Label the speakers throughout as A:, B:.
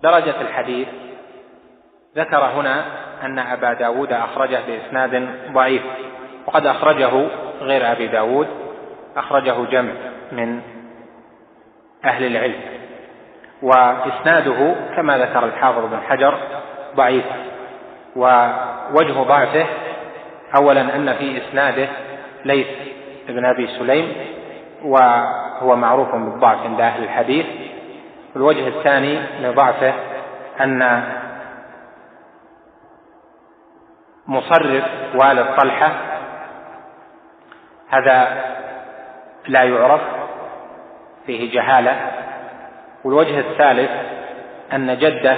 A: درجة الحديث ذكر هنا أن أبا داود أخرجه بإسناد ضعيف، وقد أخرجه غير أبي داود، أخرجه جمع من أهل العلم، وإسناده كما ذكر الحافظ بن حجر ضعيف. ووجه ضعفه أولا أن في إسناده ليث بن أبي سليم، وهو معروف بالضعف عند أهل الحديث. الوجه الثاني لضعفه أن مصرف والد طلحة هذا لا يعرف، فيه جهالة. والوجه الثالث أن جده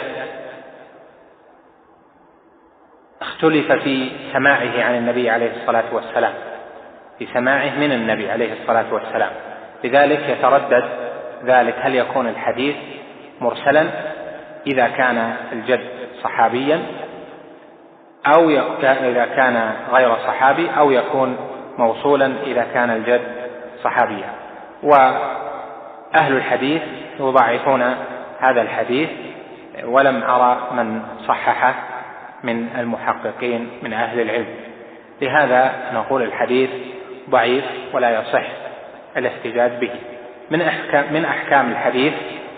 A: اختلف في سماعه عن النبي عليه الصلاة والسلام، في سماعه من النبي عليه الصلاة والسلام، لذلك يتردد ذلك هل يكون الحديث مرسلا إذا كان الجد صحابيا، أو إذا كان غير صحابي، أو يكون موصولا إذا كان الجد صحابيا. وأهل الحديث يضعفون هذا الحديث، ولم أرى من صححه من المحققين من أهل العلم، لهذا نقول الحديث ضعيف ولا يصح الاحتجاج به. من أحكام الحديث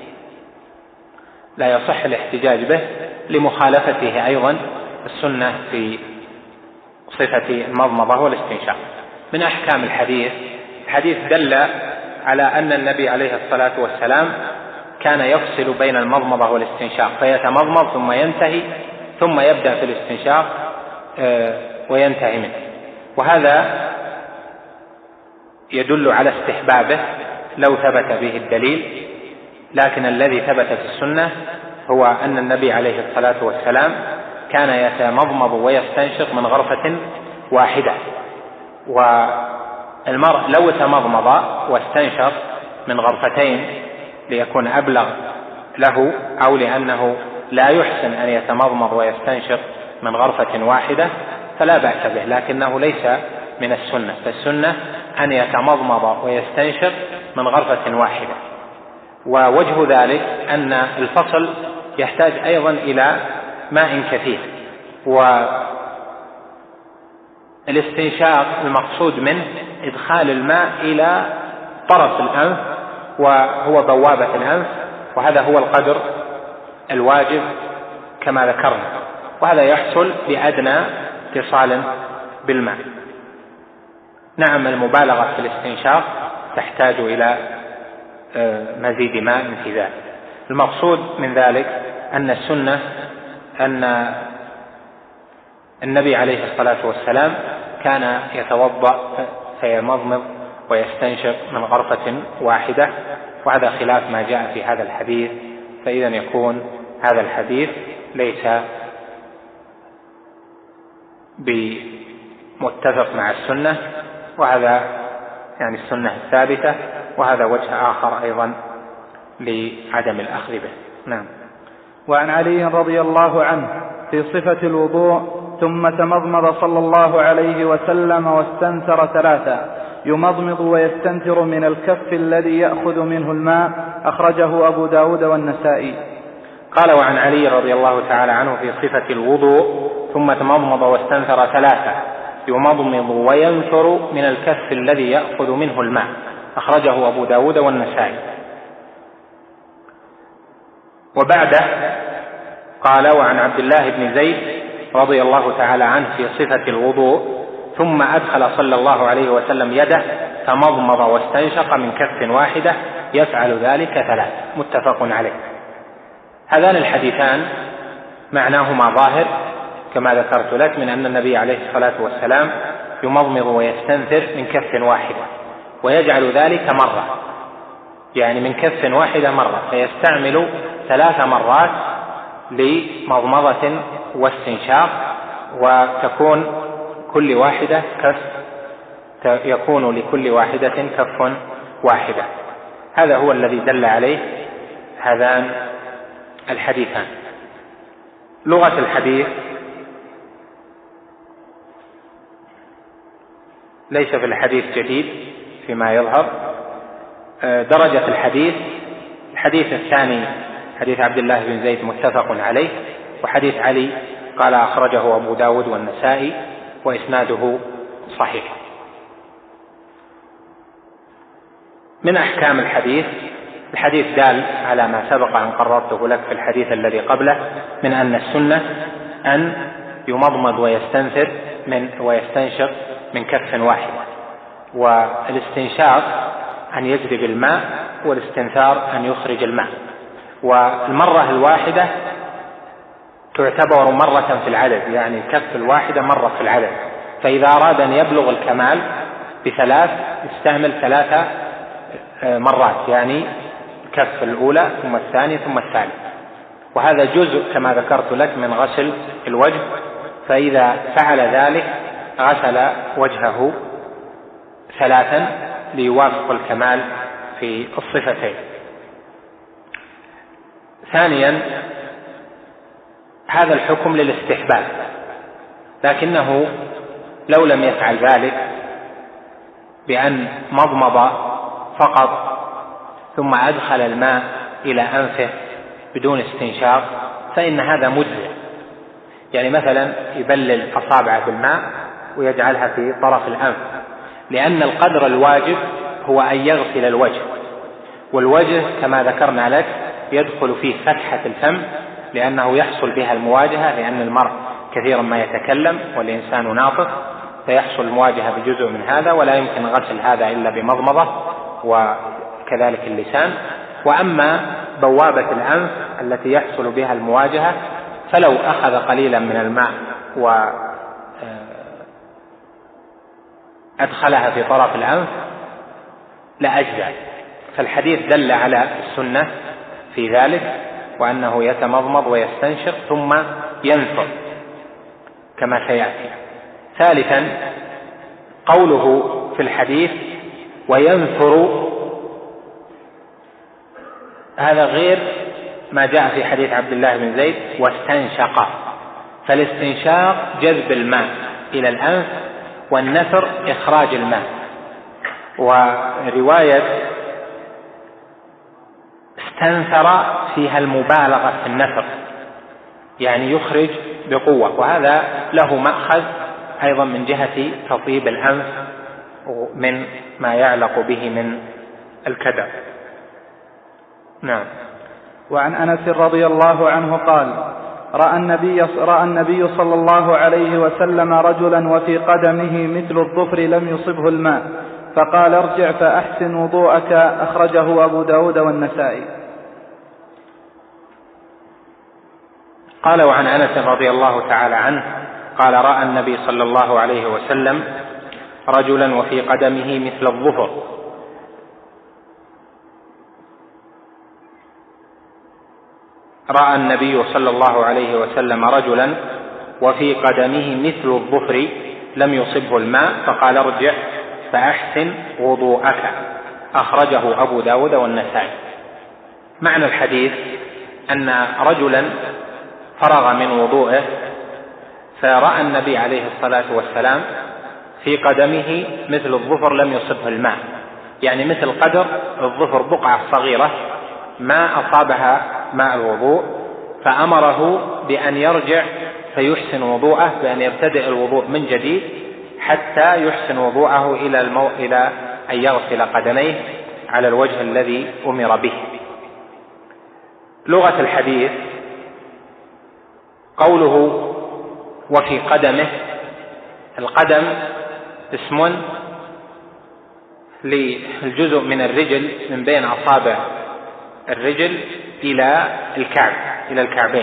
A: لا يصح الاحتجاج به لمخالفته أيضا السنة في صفة المضمضة والاستنشاق. من أحكام الحديث دل على أن النبي عليه الصلاة والسلام كان يفصل بين المضمضة والاستنشاق، فيتمضمض ثم ينتهي، ثم يبدأ في الاستنشاق وينتهي منه، وهذا يدل على استحبابه لو ثبت به الدليل. لكن الذي ثبت في السنة هو أن النبي عليه الصلاة والسلام كان يتمضمض ويستنشق من غرفة واحدة، والمرء لو تمضمض واستنشق من غرفتين ليكون أبلغ له، أو لأنه لا يحسن أن يتمضمض ويستنشق من غرفة واحدة فلا بأس به، لكنه ليس من السنة. فالسنة أن يتمضمض ويستنشق من غرفة واحدة. ووجه ذلك أن الفصل يحتاج أيضا إلى ماء كثير، والاستنشاق المقصود منه إدخال الماء إلى طرف الأنف وهو بوابة الأنف، وهذا هو القدر الواجب كما ذكرنا، وهذا يحصل بأدنى اتصال بالماء. نعم، المبالغة في الاستنشاق تحتاج إلى مزيد ماء في ذلك. المقصود من ذلك أن السنة أن النبي عليه الصلاة والسلام كان يتوضأ فيمضمض ويستنشق من غرفة واحدة، وهذا خلاف ما جاء في هذا الحديث. فإذا يكون هذا الحديث ليس بمتفق مع السنة، وهذا يعني السنة الثابتة، وهذا وجه آخر أيضا لعدم الأخذ به. نعم.
B: وعن علي رضي الله عنه في صفة الوضوء: ثم تمضمض صلى الله عليه وسلم واستنثر ثلاثا، يمضمض ويستنثر من الكف الذي يأخذ منه الماء، أخرجه أبو داود والنسائي.
A: قال: وعن علي رضي الله تعالى عنه في صفة الوضوء: ثم تمضمض واستنثر ثلاثا، يمضمض وينثر من الكف الذي يأخذ منه الماء، أخرجه أبو داود والنسائي. وبعده قال: وعن عبد الله بن زيد رضي الله تعالى عنه في صفة الوضوء: ثم أدخل صلى الله عليه وسلم يده فمضمض واستنشق من كف واحدة، يفعل ذلك ثلاث. متفق عليه. هذان الحديثان معناهما ظاهر كما ذكرت لك، من أن النبي عليه الصلاة والسلام يمضمض ويستنثر من كف واحدة، ويجعل ذلك مرة، يعني من كف واحدة مرة، فيستعمل 3 مرات لمضمضة واستنشاق، وتكون كل واحدة يكون لكل واحدة كف واحدة. هذا هو الذي دل عليه هذان الحديثان. لغة الحديث ليس في الحديث جديد فيما يظهر. درجة الحديث الثاني حديث عبد الله بن زيد متفق عليه، وحديث علي قال أخرجه أبو داود والنسائي وإسناده صحيح. من أحكام الحديث دال على ما سبق أن قررته لك في الحديث الذي قبله، من أن السنة أن يمضمض ويستنثر ويستنشق من كف واحد، والاستنشاق أن يجذب الماء، والاستنثار أن يخرج الماء، والمرة الواحدة تعتبر مرة في العدد، يعني الكف الواحدة مرة في العدد، فإذا أراد أن يبلغ الكمال بثلاث يستعمل 3 مرات، يعني الكف الأولى ثم الثانية ثم الثالث، وهذا جزء كما ذكرت لك من غسل الوجه، فإذا فعل ذلك غسل وجهه 3 ليوافق الكمال في الصفتين. ثانيا، هذا الحكم للاستحباب، لكنه لو لم يفعل ذلك بأن مضمض فقط ثم أدخل الماء إلى أنفه بدون استنشاق فإن هذا مجزئ، يعني مثلا يبلل أصابعه بالماء ويجعلها في طرف الأنف، لأن القدر الواجب هو أن يغسل الوجه، والوجه كما ذكرنا لك يدخل فيه فتحة الفم لأنه يحصل بها المواجهة، لأن المرء كثيرا ما يتكلم والإنسان ناطق، فيحصل المواجهة بجزء من هذا، ولا يمكن غسل هذا إلا بمضمضة، وكذلك اللسان. وأما بوابة الأنف التي يحصل بها المواجهة فلو أخذ قليلا من الماء وأدخلها في طرف الأنف لأجزأ، فالحديث دل على السنة في ذلك، وأنه يتمضمض ويستنشق ثم ينثر كما سيأتي. ثالثا، قوله في الحديث وينثر، هذا غير ما جاء في حديث عبد الله بن زيد واستنشق، فالاستنشاق جذب الماء إلى الأنف، والنثر إخراج الماء. ورواية استنثر فيها المبالغة في النثر، يعني يخرج بقوة، وهذا له مأخذ أيضا من جهة تطيب الأنف من ما يعلق به من الكدر. نعم.
B: وعن أنس رضي الله عنه قال: رأى النبي صلى الله عليه وسلم رجلا وفي قدمه مثل الظفر لم يصبه الماء، فقال: ارجع فأحسن وضوءك. أخرجه أبو داود والنسائي.
A: قال: وعن أنس رضي الله تعالى عنه قال: رأى النبي صلى الله عليه وسلم رجلا وفي قدمه مثل الظفر رأى النبي صلى الله عليه وسلم رجلا وفي قدمه مثل الظفر لم يصبه الماء، فقال: ارجع فأحسن وضوءك. أخرجه أبو داود والنسائي. معنى الحديث أن رجلا فرغ من وضوءه فرأى النبي عليه الصلاة والسلام في قدمه مثل الظفر لم يصبه الماء، يعني مثل قدر الظفر بقعة صغيرة ما أصابها ماء الوضوء، فأمره بأن يرجع فيحسن وضوءه، بأن يبتدئ الوضوء من جديد حتى يحسن وضوءه إلى أن يغسل قدميه على الوجه الذي أمر به. لغة الحديث قوله وفي قدمه، القدم اسم للجزء من الرجل من بين أصابع الرجل إلى الكعب، إلى الكعبين.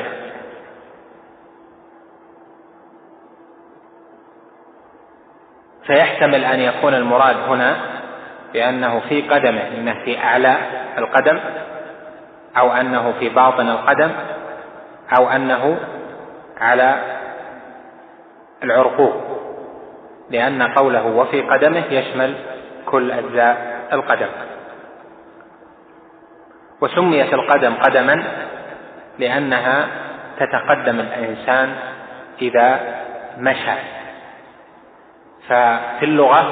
A: فيحتمل أن يكون المراد هنا بأنه في قدمه إنه في أعلى القدم، أو أنه في باطن القدم، أو أنه على العرقوب، لأن قوله وفي قدمه يشمل كل أجزاء القدم. وسميت القدم قدما لأنها تتقدم الإنسان إذا مشى، ففي اللغة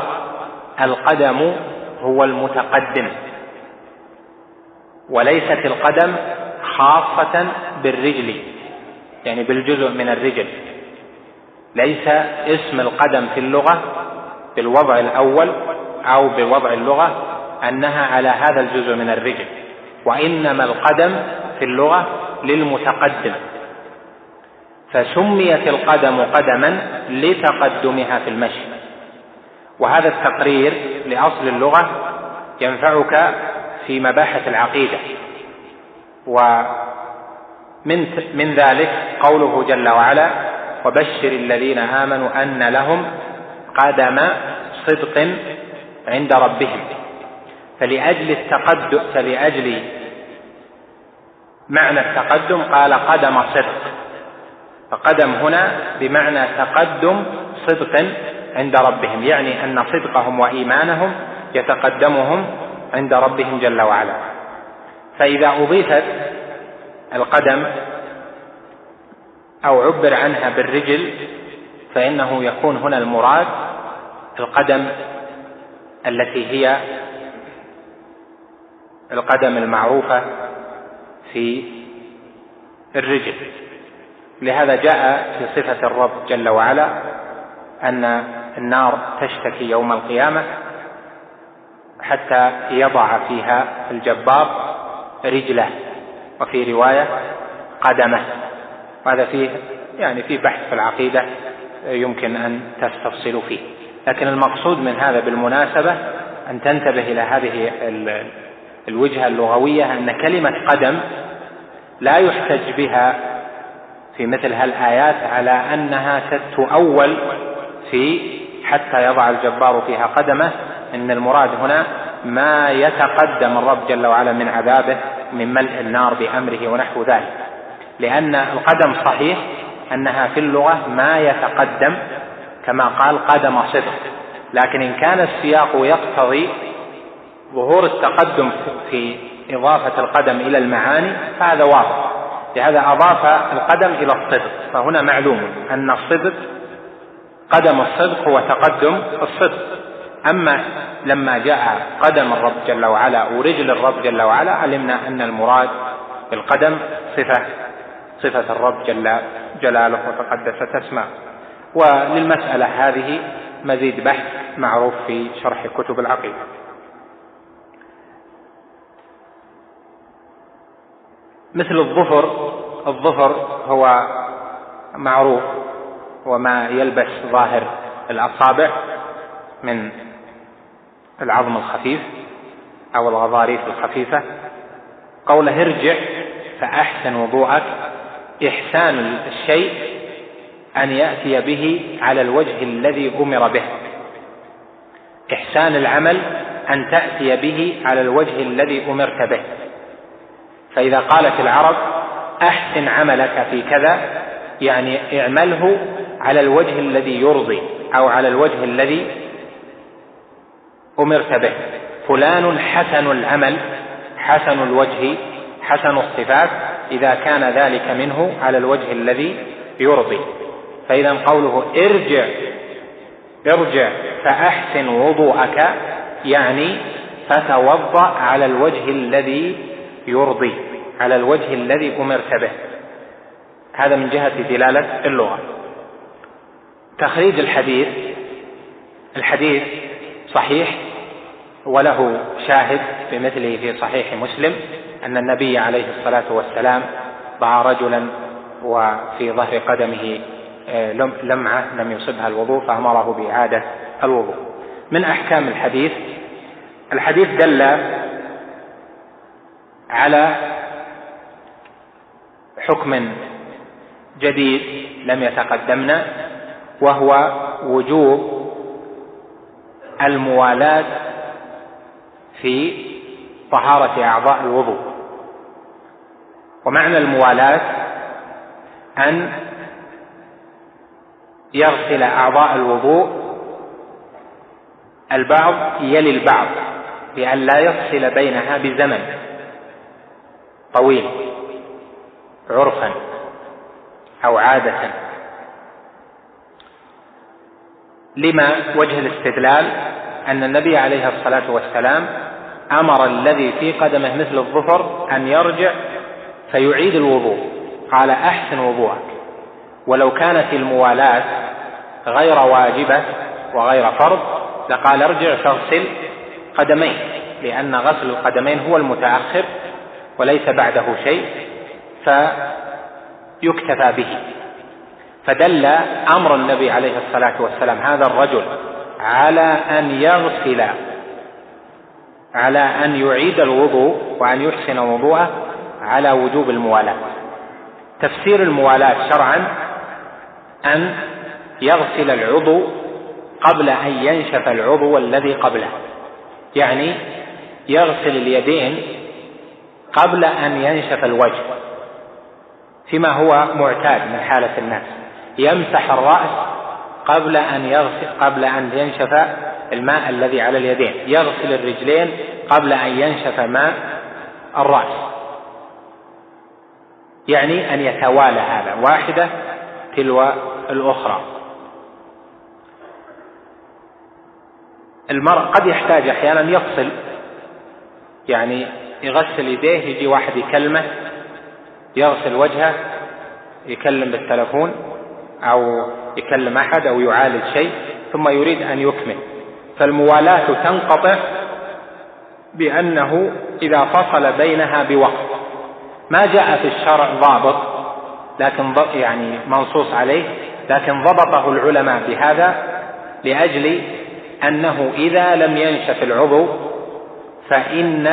A: القدم هو المتقدم، وليست القدم خاصة بالرجل، يعني بالجزء من الرجل، ليس اسم القدم في اللغة بالوضع الأول أو بوضع اللغة أنها على هذا الجزء من الرجل، وإنما القدم في اللغة للمتقدم، فسميت القدم قدما لتقدمها في المشي. وهذا التقرير لأصل اللغة ينفعك في مباحث العقيدة. ومن ذلك قوله جل وعلا: وبشر الذين آمنوا أن لهم قدم صدق عند ربهم. فلأجل معنى التقدم قال قدم صدق، فقدم هنا بمعنى تقدم صدق عند ربهم، يعني أن صدقهم وإيمانهم يتقدمهم عند ربهم جل وعلا. فإذا أضيفت القدم أو عبر عنها بالرجل فإنه يكون هنا المراد القدم التي هي القدم المعروفة في الرجل. لهذا جاء في صفة الرب جل وعلا أن النار تشتكي يوم القيامة حتى يضع فيها الجبار رجله، وفي رواية قدمه. وهذا فيه في بحث في العقيدة يمكن أن تستفصلوا فيه، لكن المقصود من هذا بالمناسبة أن تنتبه إلى هذه الوجهة اللغوية، أن كلمة قدم لا يحتج بها في مثل هالآيات على أنها تؤول في حتى يضع الجبار فيها قدمه، إن المراد هنا ما يتقدم الرب جل وعلا من عذابه من ملء النار بأمره ونحو ذلك، لأن القدم صحيح أنها في اللغة ما يتقدم كما قال قدم صدق، لكن إن كان السياق يقتضي ظهور التقدم في إضافة القدم إلى المعاني فهذا واضح، لهذا أضاف القدم إلى الصدق. فهنا معلوم أن الصدق قدم الصدق هو تقدم الصدق. أما لما جاء قدم الرب جل وعلا ورجل الرب جل وعلا علمنا أن المراد بالقدم صفة الرب جل جلاله وتقدست اسماءه. وللمسألة هذه مزيد بحث معروف في شرح كتب العقيدة. مثل الظفر هو معروف وما يلبس ظاهر الأصابع من العظم الخفيف أو الغضاريف الخفيفة. قوله ارجع فأحسن وضوءك، إحسان الشيء أن يأتي به على الوجه الذي أمر به، إحسان العمل أن تأتي به على الوجه الذي أمرت به. فإذا قالت العرب أحسن عملك في كذا يعني اعمله على الوجه الذي يرضي أو على الوجه الذي أمرت به. فلان حسن العمل، حسن الوجه، حسن الصفات، إذا كان ذلك منه على الوجه الذي يرضي. فإذا قوله ارجع فأحسن وضوءك يعني فتوضأ على الوجه الذي يرضي، على الوجه الذي أمرت به. هذا من جهة دلالة اللغة. تخريج الحديث صحيح وله شاهد بمثله في صحيح مسلم أن النبي عليه الصلاة والسلام ضع رجلا وفي ظهر قدمه لمعة لم يصبها الوضوء فأمره بإعادة الوضوء. من أحكام الحديث دل على حكم جديد لم يتقدمنا، وهو وجوب الموالاة في طهارة أعضاء الوضوء. ومعنى الموالاة أن يغسل أعضاء الوضوء البعض يلي البعض، بأن لا يفصل بينها بزمن طويل عرفا أو عادة. لما وجه الاستدلال أن النبي عليه الصلاة والسلام أمر الذي في قدمه مثل الظفر أن يرجع فيعيد الوضوء، قال أحسن وضوءك. ولو كانت الموالاة غير واجبة وغير فرض لقال ارجع فاغسل قدمين، لأن غسل القدمين هو المتأخر وليس بعده شيء فيكتفى به. فدل أمر النبي عليه الصلاة والسلام هذا الرجل على أن يغسل، على أن يعيد الوضوء وأن يحسن وضوءه على وجوب الموالاة. تفسير الموالاة شرعا أن يغسل العضو قبل أن ينشف العضو الذي قبله، يعني يغسل اليدين قبل أن ينشف الوجه، فيما هو معتاد من حالة الناس. يمسح الرأس قبل أن ينشف الماء الذي على اليدين، يغسل الرجلين قبل أن ينشف ماء الرأس، يعني أن يتوالى هذا واحدة تلو الأخرى. المرء قد يحتاج أحيانا يفصل، يعني يغسل يديه، يجي واحد يكلمه، يغسل وجهه، يكلم بالتلفون أو يكلم أحد أو يعالج شيء ثم يريد أن يكمل، فالموالاة تنقطع بأنه إذا فصل بينها بوقت. ما جاء في الشرع ضابط لكن يعني منصوص عليه، لكن ضبطه العلماء بهذا لأجل أنه إذا لم ينشف العضو فإن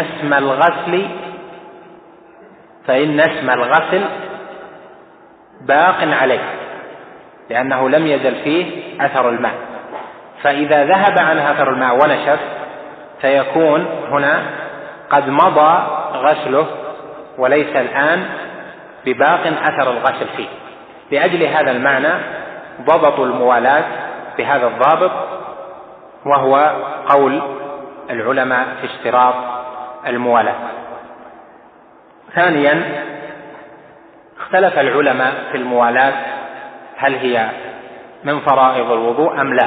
A: اسم الغسل باق عليه، لأنه لم يزل فيه أثر الماء. فإذا ذهب عن أثر الماء ونشف فيكون هنا قد مضى غسله وليس الآن بباق أثر الغسل فيه. لأجل هذا المعنى ضبطوا الموالاة بهذا الضابط، وهو قول العلماء في اشتراط الموالاة. ثانيا اختلف العلماء في الموالاة هل هي من فرائض الوضوء أم لا،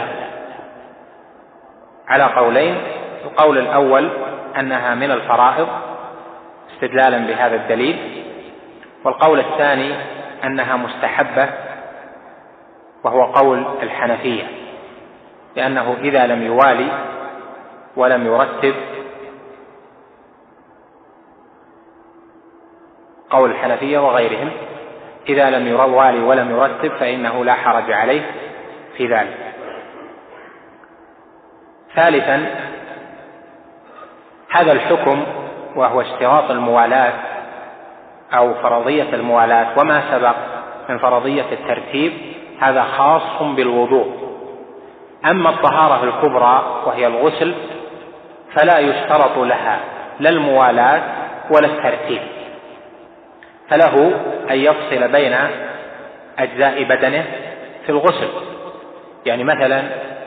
A: على قولين. القول الأول أنها من الفرائض استدلالا بهذا الدليل، والقول الثاني أنها مستحبة، وهو قول الحنفية، لأنه إذا لم يوالي ولم يرتب، قول الحنفية وغيرهم، إذا لم يوالي ولم يرتب فإنه لا حرج عليه في ذلك. ثالثا هذا الحكم وهو اشتراط الموالاة أو فرضية الموالاة وما سبق من فرضية الترتيب هذا خاص بالوضوء. أما الطهارة الكبرى وهي الغسل فلا يشترط لها لا الموالاة ولا الترتيب، فله أن يفصل بين أجزاء بدنه في الغسل. يعني مثلا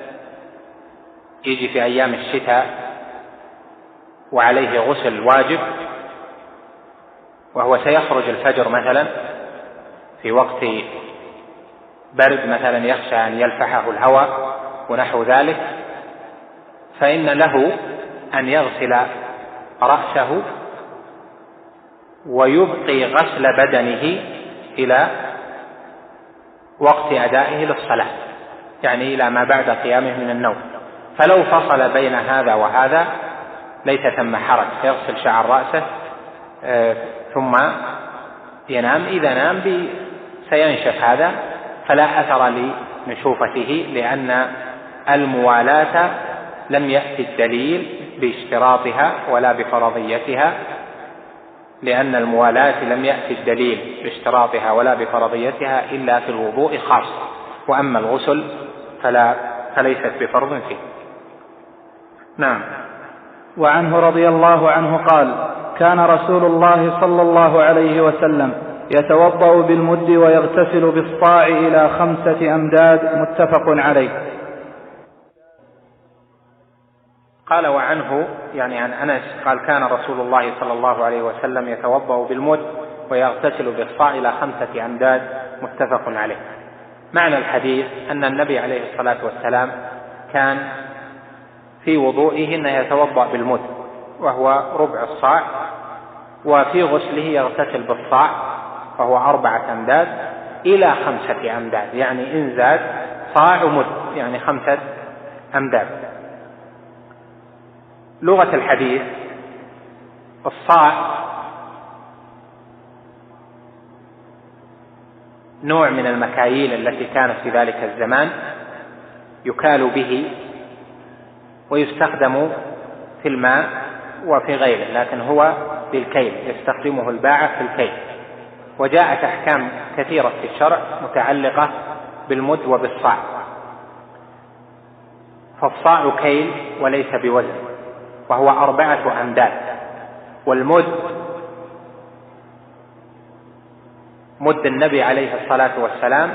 A: يجي في أيام الشتاء وعليه غسل واجب وهو سيخرج الفجر مثلا في وقت برد مثلا يخشى أن يلفحه الهواء ونحو ذلك، فإن له أن يغسل رأسه ويبقي غسل بدنه إلى وقت أدائه للصلاة، يعني إلى ما بعد قيامه من النوم. فلو فصل بين هذا وهذا ليس ثم حرج، يغسل شعر رأسه ثم ينام، إذا نام سينشف هذا فلا أثر لنشوفته، لأن الموالاة لم يأتي الدليل باشتراطها ولا بفرضيتها، لأن الموالاة لم يأتي الدليل باشتراطها ولا بفرضيتها إلا في الوضوء خاصة، وأما الغسل فليست بفرض فيه. نعم.
B: وعنه رضي الله عنه قال: كان رسول الله صلى الله عليه وسلم يتوضأ بالمد ويغتسل بالصاع إلى 5 أمداد، متفق عليه.
A: قال وعنه يعني عن أنس قال: كان رسول الله صلى الله عليه وسلم يتوضأ بالمد ويغتسل بالصاع إلى 5 أمداد، متفق عليه. معنى الحديث أن النبي عليه الصلاة والسلام كان في وضوئه أنه يتوضأ بالمد، وهو ربع الصاع وفي غسله يغتسل بالصاع وهو 4 أمداد إلى 5 أمداد، يعني إن زاد صاع ومد يعني 5 أمداد. لغة الحديث: الصاع نوع من المكاييل التي كانت في ذلك الزمان يكال به ويستخدم في الماء وفي غيره، لكن هو بالكيل، يستخدمه الباعة في الكيل. وجاءت أحكام كثيرة في الشرع متعلقة بالمد وبالصاع. فالصاع كيل وليس بوزن، وهو 4 أمداد. والمد مد النبي عليه الصلاة والسلام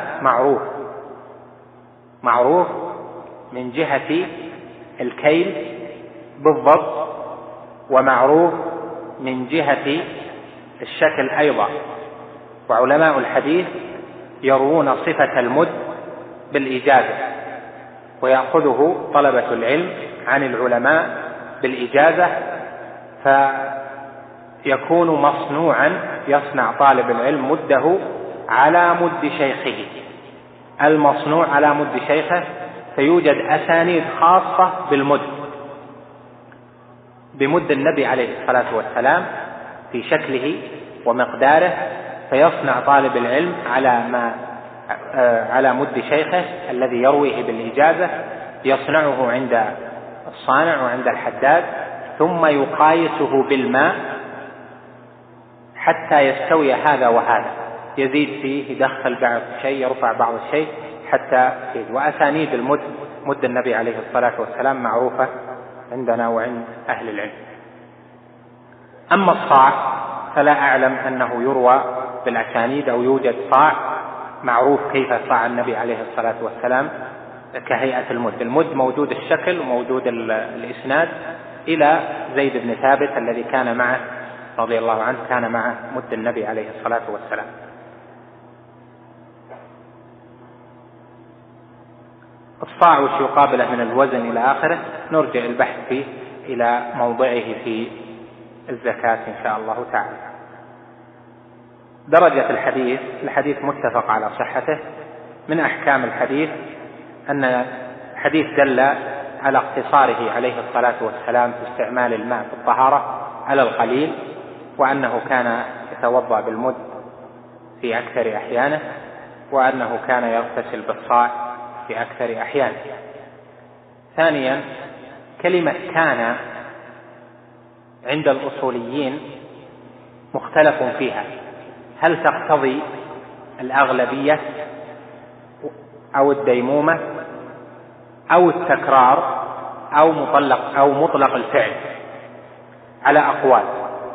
A: معروف من جهة الكيل بالضبط، ومعروف من جهة الشكل أيضا. وعلماء الحديث يروون صفة المد بالإجازة، ويأخذه طلبة العلم عن العلماء بالإجازة، فيكون مصنوعا، يصنع طالب العلم مده على مد شيخه، المصنوع على مد شيخه. فيوجد أسانيد خاصة بالمد بمد النبي عليه الصلاة والسلام في شكله ومقداره، فيصنع طالب العلم على مد شيخه الذي يرويه بالإجازة، يصنعه عند الصانع وعند الحداد، ثم يقايسه بالماء حتى يستوي هذا وهذا، يزيد فيه، يدخل بعض الشيء، يرفع بعض الشيء حتى يزيد. وأسانيد مد النبي عليه الصلاة والسلام معروفة عندنا وعند أهل العلم. أما الصاع فلا أعلم أنه يروى بالأسانيد أو يوجد صاع معروف كيف صاع النبي عليه الصلاة والسلام كهيئة المد موجود الشكل وموجود الإسناد إلى زيد بن ثابت الذي كان معه رضي الله عنه، كان معه مد النبي عليه الصلاة والسلام. الصاع وش يقابله من الوزن إلى آخره نرجع البحث فيه إلى موضعه في الزكاة إن شاء الله تعالى. درجة الحديث متفق على صحته. من أحكام الحديث أن الحديث دل على اقتصاره عليه الصلاة والسلام في استعمال الماء في الطهارة على القليل، وأنه كان يتوضأ بالمد في أكثر أحيانه، وأنه كان يغتسل بالصاع في أكثر أحيانه. ثانيا، كلمة كان عند الأصوليين مختلف فيها، هل تقتضي الأغلبية أو الديمومة أو التكرار أو مطلق الفعل، على أقوال.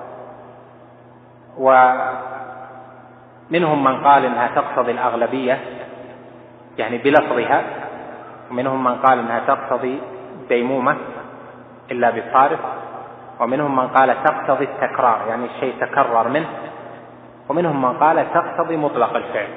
A: ومنهم من قال إنها تقتضي الأغلبية يعني بلفظها، ومنهم من قال إنها تقتضي الديمومة إلا بصارف، ومنهم من قال تقتضي التكرار يعني الشيء تكرر منه، ومنهم من قال تقتضي مطلق الفعل.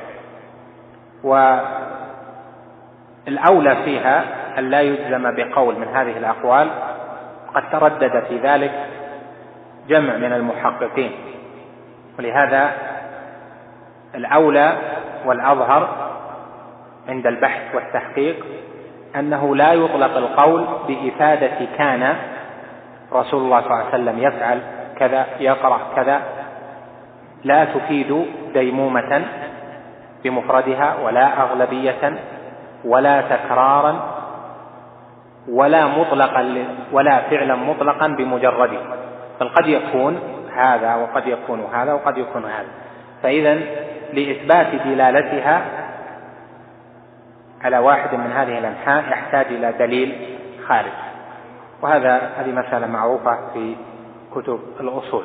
A: والأولى فيها أن لا يجزم بقول من هذه الأقوال، قد تردد في ذلك جمع من المحققين، ولهذا الأولى والأظهر عند البحث والتحقيق أنه لا يطلق القول بإفادة كان رسول الله صلى الله عليه وسلم يفعل كذا، يقرأ كذا، لا تفيد ديمومة بمفردها ولا أغلبية ولا تكرارا ولا فعلا مطلقا بمجرده، بل قد يكون هذا وقد يكون هذا وقد يكون هذا. فإذا لإثبات دلالتها على واحد من هذه الأنحاء يحتاج إلى دليل خارج، هذه مسألة معروفة في كتب الأصول.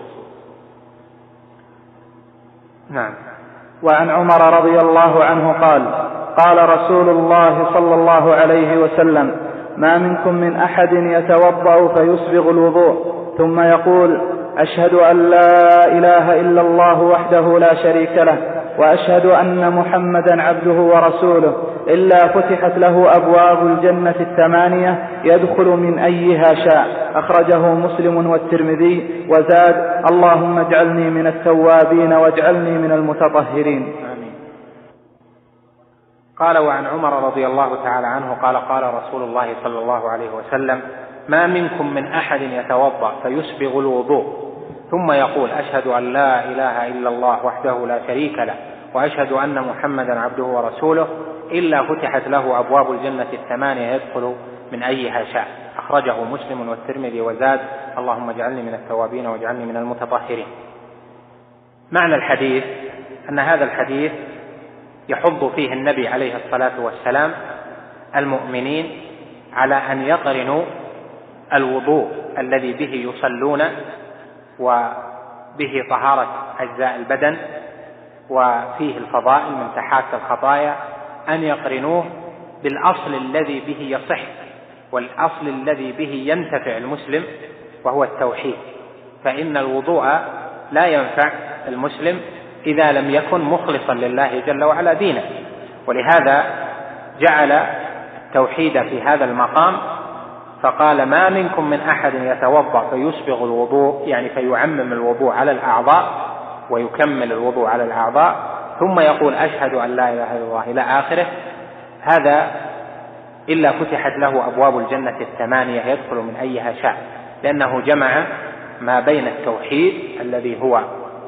A: نعم.
B: وعن عمر رضي الله عنه قال رسول الله صلى الله عليه وسلم: ما منكم من أحد يتوضأ فيسبغ الوضوء ثم يقول: أشهد أن لا إله إلا الله وحده لا شريك له وأشهد أن محمدا عبده ورسوله إلا فتحت له أبواب الجنة 8 يدخل من أيها شاء. أخرجه مسلم والترمذي، وزاد: اللهم اجعلني من التوابين واجعلني من المتطهرين.
A: آمين. قال: وعن عمر رضي الله تعالى عنه قال: قال رسول الله صلى الله عليه وسلم: ما منكم من أحد يتوضأ فيسبغ الوضوء ثم يقول: أشهد أن لا إله إلا الله وحده لا شريك له وأشهد أن محمدا عبده ورسوله إلا فتحت له أبواب الجنة 8 يدخل من أيها شاء. أخرجه مسلم والترمذي، وزاد: اللهم اجعلني من التوابين واجعلني من المتطهرين. معنى الحديث أن هذا الحديث يحض فيه النبي عليه الصلاة والسلام المؤمنين على أن يقرنوا الوضوء الذي به يصلون وبه طهارة أجزاء البدن وفيه الفضائل من تحات الخطايا، أن يقرنوه بالأصل الذي به يصح والأصل الذي به ينتفع المسلم، وهو التوحيد. فإن الوضوء لا ينفع المسلم إذا لم يكن مخلصا لله جل وعلا دينه، ولهذا جعل التوحيد في هذا المقام فقال: ما منكم من أحد يتوضأ فيسبغ الوضوء، يعني فيعمم الوضوء على الأعضاء ويكمل الوضوء على الأعضاء، ثم يقول: أشهد أن لا إله إلا الله إلى آخره. هذا إلا فتحت له أبواب الجنة 8 يدخل من أيها شاء، لأنه جمع ما بين التوحيد الذي هو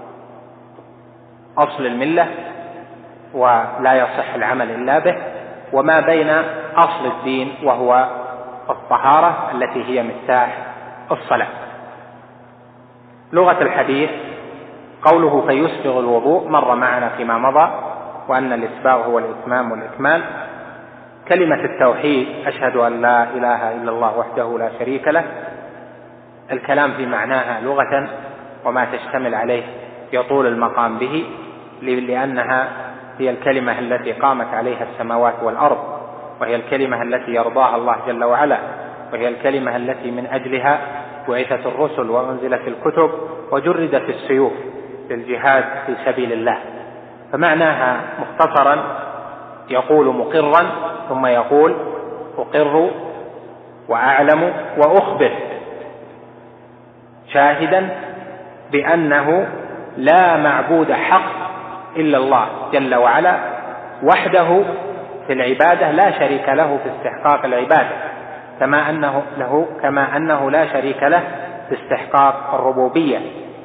A: أصل الملة ولا يصح العمل إلا به، وما بين أصل الدين وهو الطهارة التي هي مفتاح الصلاة. لغة الحديث قوله فيسبغ الوضوء مر معنا فيما مضى، وأن الإسباغ هو الإتمام والإكمال. كلمة التوحيد أشهد أن لا إله إلا الله وحده لا شريك له، الكلام في معناها لغة وما تشتمل عليه يطول المقام به، لأنها هي الكلمة التي قامت عليها السماوات والأرض، وهي الكلمة التي يرضاها الله جل وعلا، وهي الكلمة التي من أجلها بعثت الرسل وأنزلت الكتب وجردت السيوف للجهاد في سبيل الله. فمعناها مختصرا يقول مقرا ثم يقول أقر وأعلم وأخبر، شاهدا بأنه لا معبود حق إلا الله جل وعلا وحده في العبادة، لا شريك له في استحقاق العبادة، كما أنه لا شريك له في استحقاق الربوبية.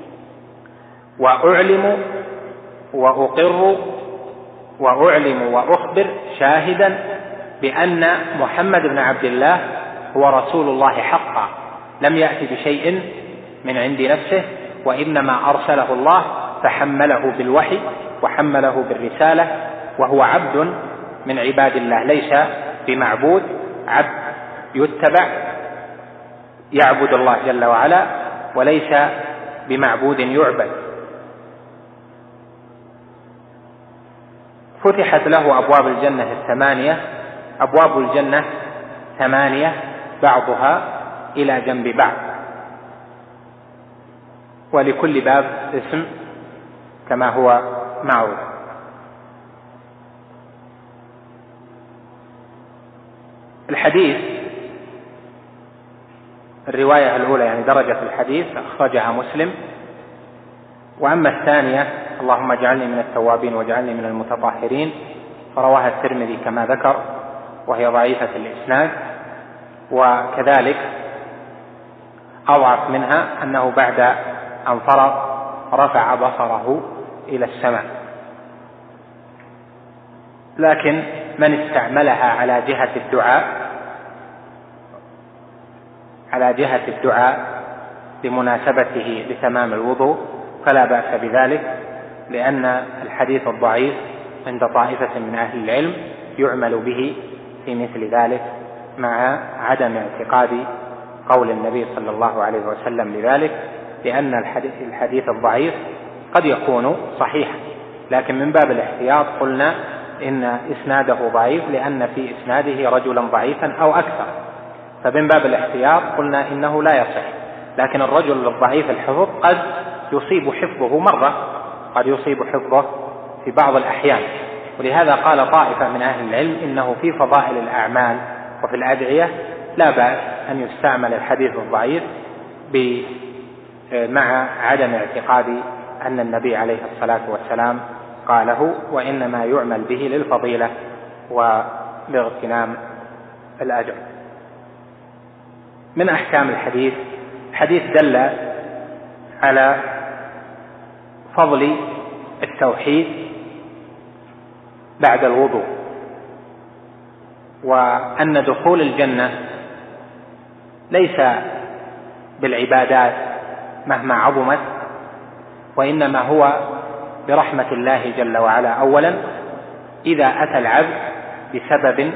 A: وأعلم وأقر وأعلم وأخبر، شاهدا بأن محمد بن عبد الله هو رسول الله حقا، لم يأتي بشيء من عند نفسه، وإنما أرسله الله فحمله بالوحي وحمله بالرسالة، وهو عبد من عباد الله، ليس بمعبود، عبد يتبع يعبد الله جل وعلا، وليس بمعبود يعبد. فتحت له أبواب الجنة 8. أبواب الجنة 8 بعضها إلى جنب بعض، ولكل باب اسم كما هو معروف. الحديث الرواية الأولى يعني درجة الحديث أخرجها مسلم، وأما الثانية اللهم اجعلني من التوابين واجعلني من المتطهرين فرواها الترمذي كما ذكر، وهي ضعيفة الإسناد. وكذلك أضعف منها أنه بعد أن فرغ رفع بصره إلى السماء، لكن من استعملها على جهة الدعاء بمناسبته لتمام الوضوء فلا بأس بذلك، لأن الحديث الضعيف عند طائفة من أهل العلم يعمل به في مثل ذلك، مع عدم اعتقاد قول النبي صلى الله عليه وسلم لذلك، لأن الحديث الضعيف قد يكون صحيحا، لكن من باب الاحتياط قلنا إن إسناده ضعيف لأن في إسناده رجلا ضعيفا أو أكثر، فمن باب الاحتياط قلنا إنه لا يصح. لكن الرجل الضعيف الحفظ قد يصيب حفظه مرة، قد يصيب حفظه في بعض الأحيان. ولهذا قال طائفة من أهل العلم إنه في فضائل الأعمال وفي الأدعية لا بأس أن يستعمل الحديث الضعيف مع عدم اعتقاد أن النبي عليه الصلاة والسلام قاله، وإنما يعمل به للفضيلة ولاغتنام الأجر. من أحكام الحديث، حديث دل على فضل التوحيد بعد الوضوء، وأن دخول الجنة ليس بالعبادات مهما عظمت، وإنما هو برحمة الله جل وعلا أولا إذا أتى العبد بسبب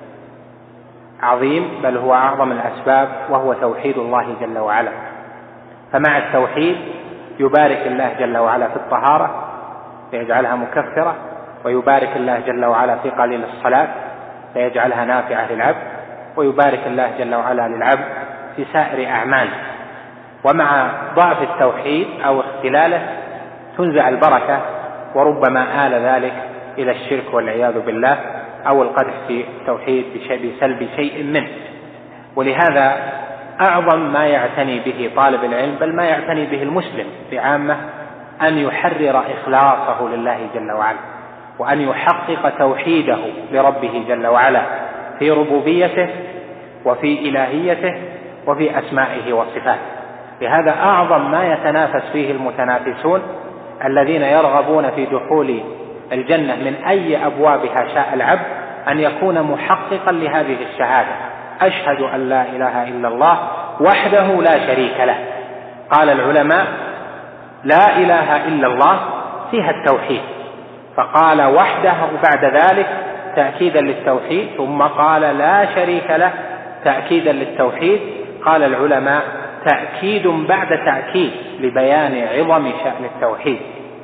A: عظيم، بل هو أعظم الأسباب، وهو توحيد الله جل وعلا. فمع التوحيد يبارك الله جل وعلا في الطهارة فيجعلها مكفرة، ويبارك الله جل وعلا في قليل الصلاة فيجعلها نافعة للعبد، ويبارك الله جل وعلا للعبد في سائر أعماله. ومع ضعف التوحيد أو اختلاله تنزع البركة، وربما آل ذلك إلى الشرك والعياذ بالله، أو القدح في التوحيد بسلب شيء منه. ولهذا أعظم ما يعتني به طالب العلم، بل ما يعتني به المسلم بعامة، أن يحرر إخلاصه لله جل وعلا، وأن يحقق توحيده لربه جل وعلا في ربوبيته وفي إلهيته وفي أسمائه وصفاته. لهذا أعظم ما يتنافس فيه المتنافسون الذين يرغبون في دخول الجنة من أي أبوابها شاء العبد أن يكون محققا لهذه الشهادة: أشهد أن لا إله إلا الله وحده لا شريك له. قال العلماء: لا إله إلا الله فيها التوحيد، فقال وحده بعد ذلك تأكيدا للتوحيد، ثم قال لا شريك له تأكيدا للتوحيد. قال العلماء: تأكيد بعد تأكيد لبيان عظم شأن التوحيد.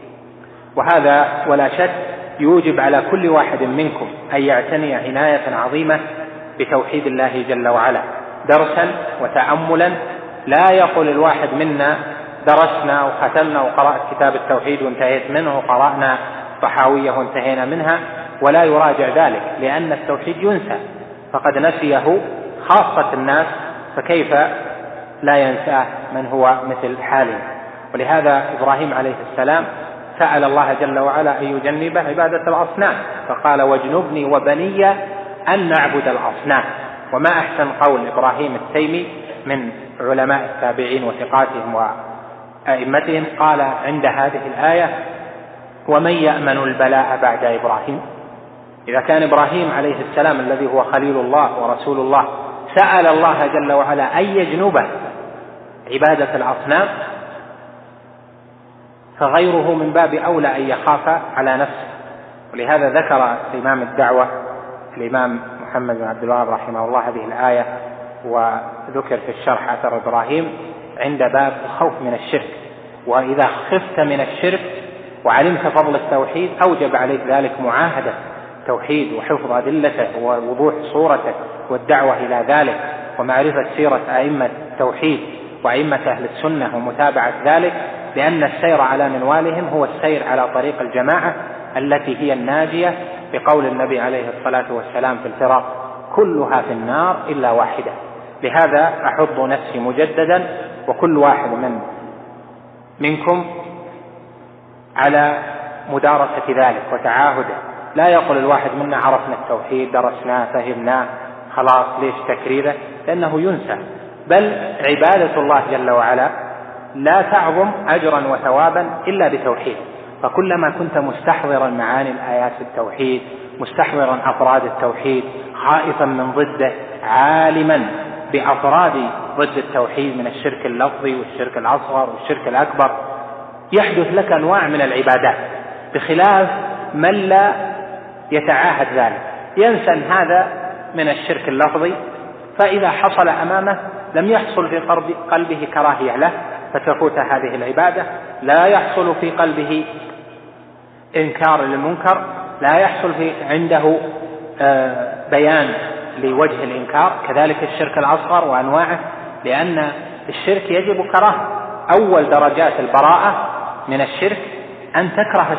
A: وهذا ولا شك يوجب على كل واحد منكم أن يعتني عناية عظيمة بتوحيد الله جل وعلا، درسا وتأملا. لا يقول الواحد منا: درسنا وختمنا وقرأت كتاب التوحيد وانتهيت منه، وقرأنا طحاوية وانتهينا منها، ولا يراجع ذلك، لأن التوحيد ينسى، فقد نسيه خاصة الناس، فكيف لا ينساه من هو مثل حاله. ولهذا إبراهيم عليه السلام سأل الله جل وعلا أن يجنبه عبادة الأصنام، فقال: واجنبني وبني أن نعبد الأصنام. وما أحسن قول إبراهيم التيمي من علماء التابعين وثقاتهم وأئمتهم، قال عند هذه الآية: ومن يأمن البلاء بعد إبراهيم. إذا كان إبراهيم عليه السلام الذي هو خليل الله ورسول الله سأل الله جل وعلا أن يجنبه عبادة الأصنام، فغيره من باب أولى أن يخاف على نفسه. ولهذا ذكر إمام الدعوة الإمام محمد بن عبد الوهاب رحمه الله هذه الآية، وذكر في الشرح أثر إبراهيم عند باب الخوف من الشرك. وإذا خفت من الشرك وعلمت فضل التوحيد أوجب عليك ذلك معاهدة التوحيد وحفظ أدلته ووضوح صورته والدعوة إلى ذلك، ومعرفة سيرة أئمة التوحيد وأئمة أهل السنة ومتابعة ذلك، لأن السير على منوالهم هو السير على طريق الجماعة التي هي الناجية، بقول النبي عليه الصلاة والسلام في الفراق: كلها في النار إلا واحدة. لهذا أحض نفسي مجددا وكل واحد منكم على مدارسة ذلك وتعاهده. لا يقول الواحد منا: عرفنا التوحيد، درسناه، فهمناه، خلاص ليش تكريره؟ لأنه ينسى. بل عبادة الله جل وعلا لا تعظم أجرا وثوابا إلا بتوحيد. فكلما كنت مستحضرا معاني الآيات التوحيد، مستحضرا أفراد التوحيد، خائفا من ضده، عالما بأفراد ضد التوحيد من الشرك اللفظي والشرك الأصغر والشرك الأكبر، يحدث لك أنواع من العبادات، بخلاف من لا يتعاهد ذلك، ينسى هذا من الشرك اللفظي، فإذا حصل أمامه لم يحصل في قلبه كراهية له فتفوت هذه العبادة، لا يحصل في قلبه إنكار للمنكر، لا يحصل عنده بيان لوجه الإنكار. كذلك الشرك الأصغر وأنواعه، لأن الشرك يجب كراهة. أول درجات البراءة من الشرك أن تكره الشرك،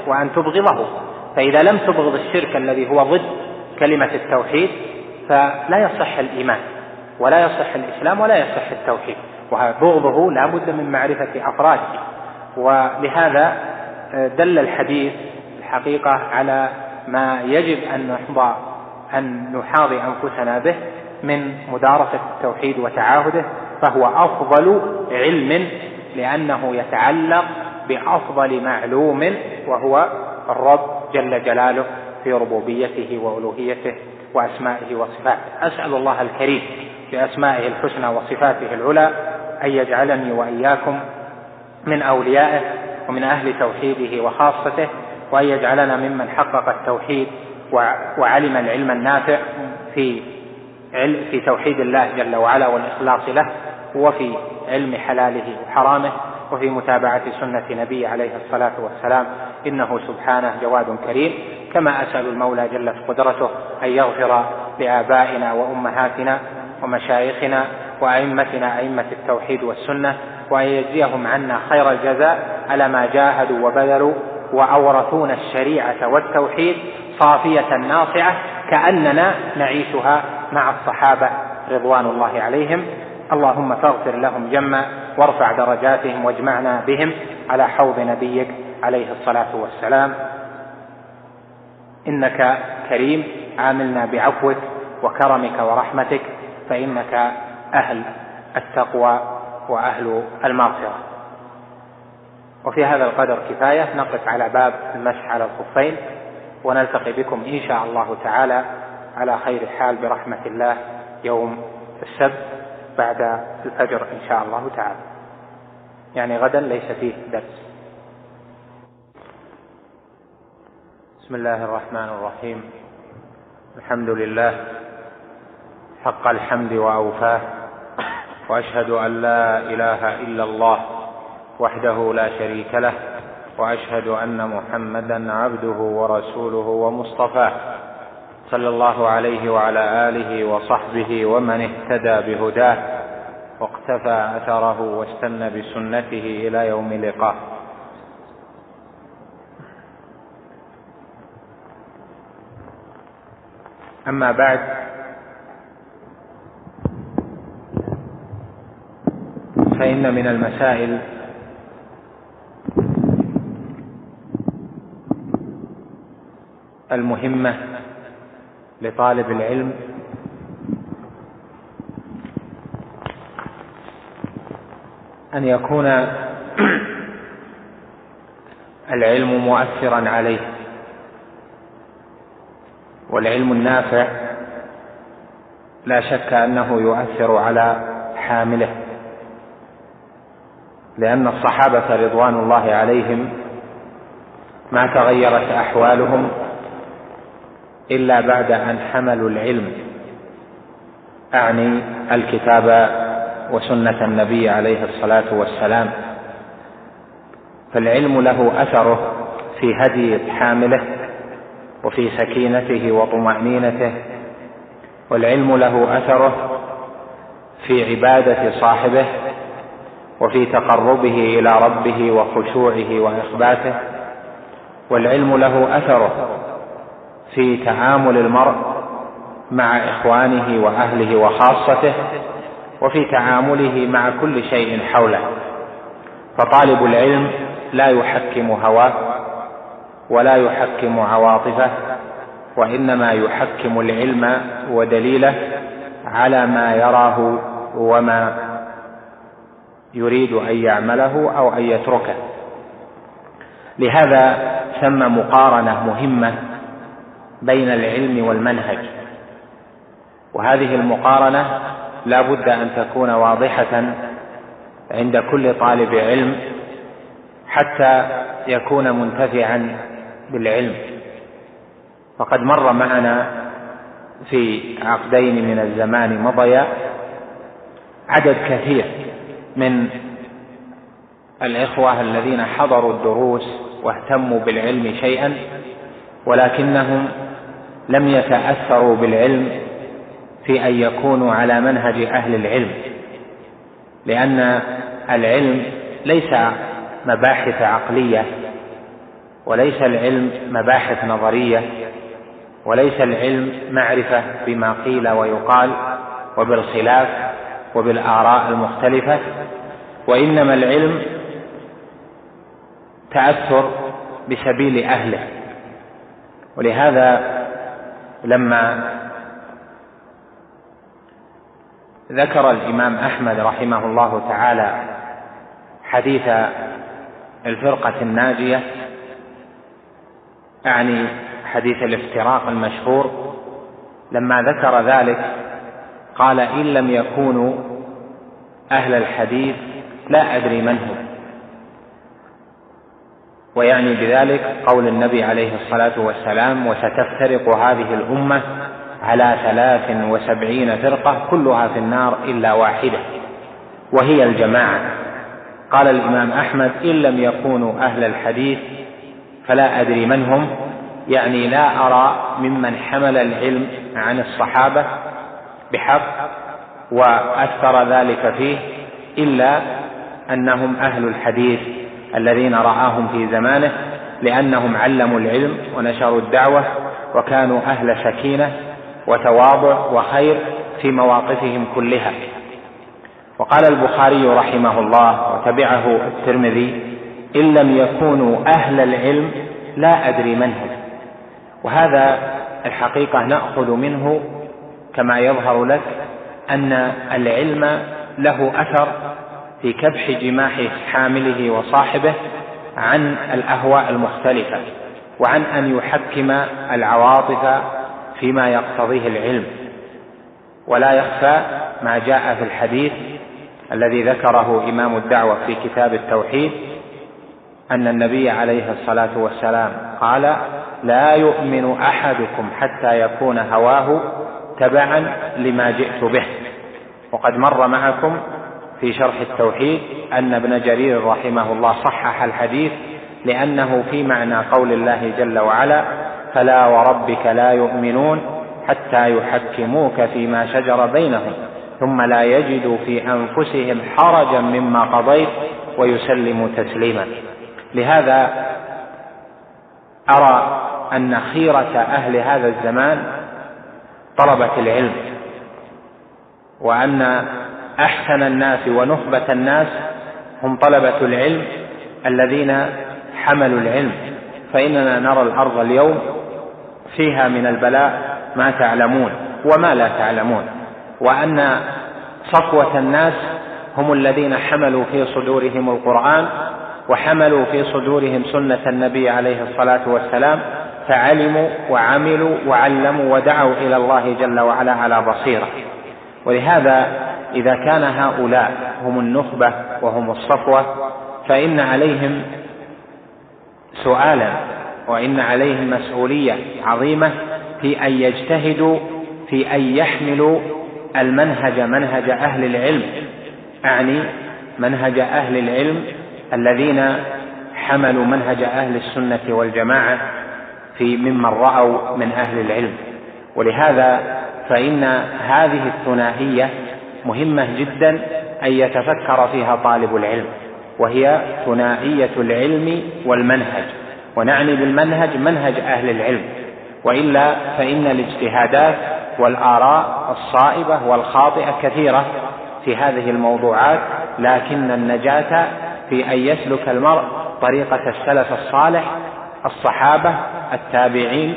A: وأن تبغضه. فإذا لم تبغض الشرك الذي هو ضد كلمة التوحيد فلا يصح الإيمان ولا يصح الإسلام ولا يصح التوحيد، وبغضه لا بد من معرفة أفراده. ولهذا دل الحديث الحقيقة على ما يجب أن نحاضي أنفسنا به من مدارسة التوحيد وتعاهده، فهو أفضل علم لأنه يتعلق بأفضل معلوم وهو الرب جل جلاله في ربوبيته وألوهيته وأسمائه وصفاته. أسأل الله الكريم بأسمائه الحسنى وصفاته العلى أن يجعلني وإياكم من أوليائه ومن أهل توحيده وخاصته، وأن يجعلنا ممن حقق التوحيد وعلم العلم النافع في توحيد الله جل وعلا والإخلاص له، وفي علم حلاله وحرامه، وفي متابعة سنة نبي عليه الصلاة والسلام، إنه سبحانه جواد كريم. كما أسأل المولى جلت قدرته أن يغفر لآبائنا وأمهاتنا ومشايخنا وأئمتنا أئمة التوحيد والسنة، وأن يجزيهم عنا خير الجزاء على ما جاهدوا وبذلوا وأورثونا الشريعة والتوحيد صافية ناصعة كأننا نعيشها مع الصحابة رضوان الله عليهم. اللهم فاغفر لهم جما وارفع درجاتهم واجمعنا بهم على حوض نبيك عليه الصلاة والسلام. إنك كريم، عاملنا بعفوك وكرمك ورحمتك، فإنك أهل التقوى وأهل المغفرة. وفي هذا القدر كفاية، نقف على باب المسح على الخفين، ونلتقي بكم إن شاء الله تعالى على خير حال برحمة الله يوم السبت بعد الفجر إن شاء الله تعالى، يعني غدا ليس فيه درس. بسم الله الرحمن الرحيم. الحمد لله حق الحمد وأوفاه، وأشهد أن لا إله إلا الله وحده لا شريك له، وأشهد أن محمدا عبده ورسوله ومصطفاه، صلى الله عليه وعلى آله وصحبه ومن اهتدى بهداه واقتفى أثره واستنى بسنته إلى يوم لقاه. أما بعد، فإن من المسائل المهمة لطالب العلم أن يكون العلم مؤثرا عليه، والعلم النافع لا شك أنه يؤثر على حامله، لأن الصحابة رضوان الله عليهم ما تغيرت أحوالهم إلا بعد أن حملوا العلم، أعني الكتاب وسنة النبي عليه الصلاة والسلام. فالعلم له أثره في هدي حامله وفي سكينته وطمأنينته، والعلم له أثره في عبادة صاحبه وفي تقربه إلى ربه وخشوعه وإخباته، والعلم له أثره في تعامل المرء مع إخوانه وأهله وخاصته، وفي تعامله مع كل شيء حوله. فطالب العلم لا يحكم هواه ولا يحكم عواطفه، وإنما يحكم العلم ودليله على ما يراه وما يريد أن يعمله أو أن يتركه. لهذا ثم مقارنة مهمة بين العلم والمنهج، وهذه المقارنة لا بد أن تكون واضحة عند كل طالب علم حتى يكون منتفعا بالعلم. فقد مر معنا في عقدين من الزمان مضيا عدد كثير من الإخوة الذين حضروا الدروس واهتموا بالعلم شيئا، ولكنهم لم يتأثروا بالعلم في أن يكونوا على منهج أهل العلم، لأن العلم ليس مباحث عقلية وليس العلم مباحث نظرية، وليس العلم معرفة بما قيل ويقال وبالخلاف وبالآراء المختلفة، وإنما العلم تأثر بسبيل أهله. ولهذا لما ذكر الإمام أحمد رحمه الله تعالى حديث الفرقة الناجية، أعني حديث الافتراق المشهور، لما ذكر ذلك قال: إن لم يكونوا أهل الحديث لا أدري من هم. ويعني بذلك قول النبي عليه الصلاة والسلام: وستفترق هذه الأمة على 73 فرقة كلها في النار إلا واحدة وهي الجماعة. قال الإمام أحمد: إن لم يكونوا أهل الحديث فلا أدري من هم، يعني لا أرى ممن حمل العلم عن الصحابة بحق وأثر ذلك فيه إلا أنهم أهل الحديث الذين رآهم في زمانه، لأنهم علموا العلم ونشروا الدعوة وكانوا أهل سكينة وتواضع وخير في مواقفهم كلها. وقال البخاري رحمه الله وتبعه الترمذي: إن لم يكونوا أهل العلم لا أدري من هم. وهذا الحقيقة نأخذ منه كما يظهر لك أن العلم له أثر في كبح جماح حامله وصاحبه عن الأهواء المختلفة، وعن أن يحكم العواطف فيما يقتضيه العلم. ولا يخفى ما جاء في الحديث الذي ذكره إمام الدعوة في كتاب التوحيد أن النبي عليه الصلاة والسلام قال: لا يؤمن أحدكم حتى يكون هواه تبعا لما جئت به. وقد مر معكم في شرح التوحيد أن ابن جرير رحمه الله صحح الحديث لأنه في معنى قول الله جل وعلا: فلا وربك لا يؤمنون حتى يحكموك فيما شجر بينهم ثم لا يجدوا في أنفسهم حرجا مما قضيت ويسلموا تسليما. لهذا أرى أن خيرة أهل هذا الزمان طلبة العلم، وأن أحسن الناس ونخبة الناس هم طلبة العلم الذين حملوا العلم. فإننا نرى الأرض اليوم فيها من البلاء ما تعلمون وما لا تعلمون، وأن صفوة الناس هم الذين حملوا في صدورهم القرآن وحملوا في صدورهم سنة النبي عليه الصلاة والسلام، فعلموا وعملوا وعلموا ودعوا إلى الله جل وعلا على بصيرة. ولهذا إذا كان هؤلاء هم النخبة وهم الصفوة فإن عليهم سؤالا وإن عليهم مسؤولية عظيمة في أن يجتهدوا في أن يحملوا المنهج منهج أهل العلم، أعني منهج أهل العلم الذين حملوا منهج أهل السنة والجماعة في ممن رأوا من أهل العلم. ولهذا فإن هذه الثنائية مهمة جدا أن يتفكر فيها طالب العلم، وهي ثنائية العلم والمنهج. ونعني بالمنهج منهج أهل العلم، وإلا فإن الاجتهادات والآراء الصائبة والخاطئة كثيرة في هذه الموضوعات، لكن النجاة في أن يسلك المرء طريقة السلف الصالح الصحابة التابعين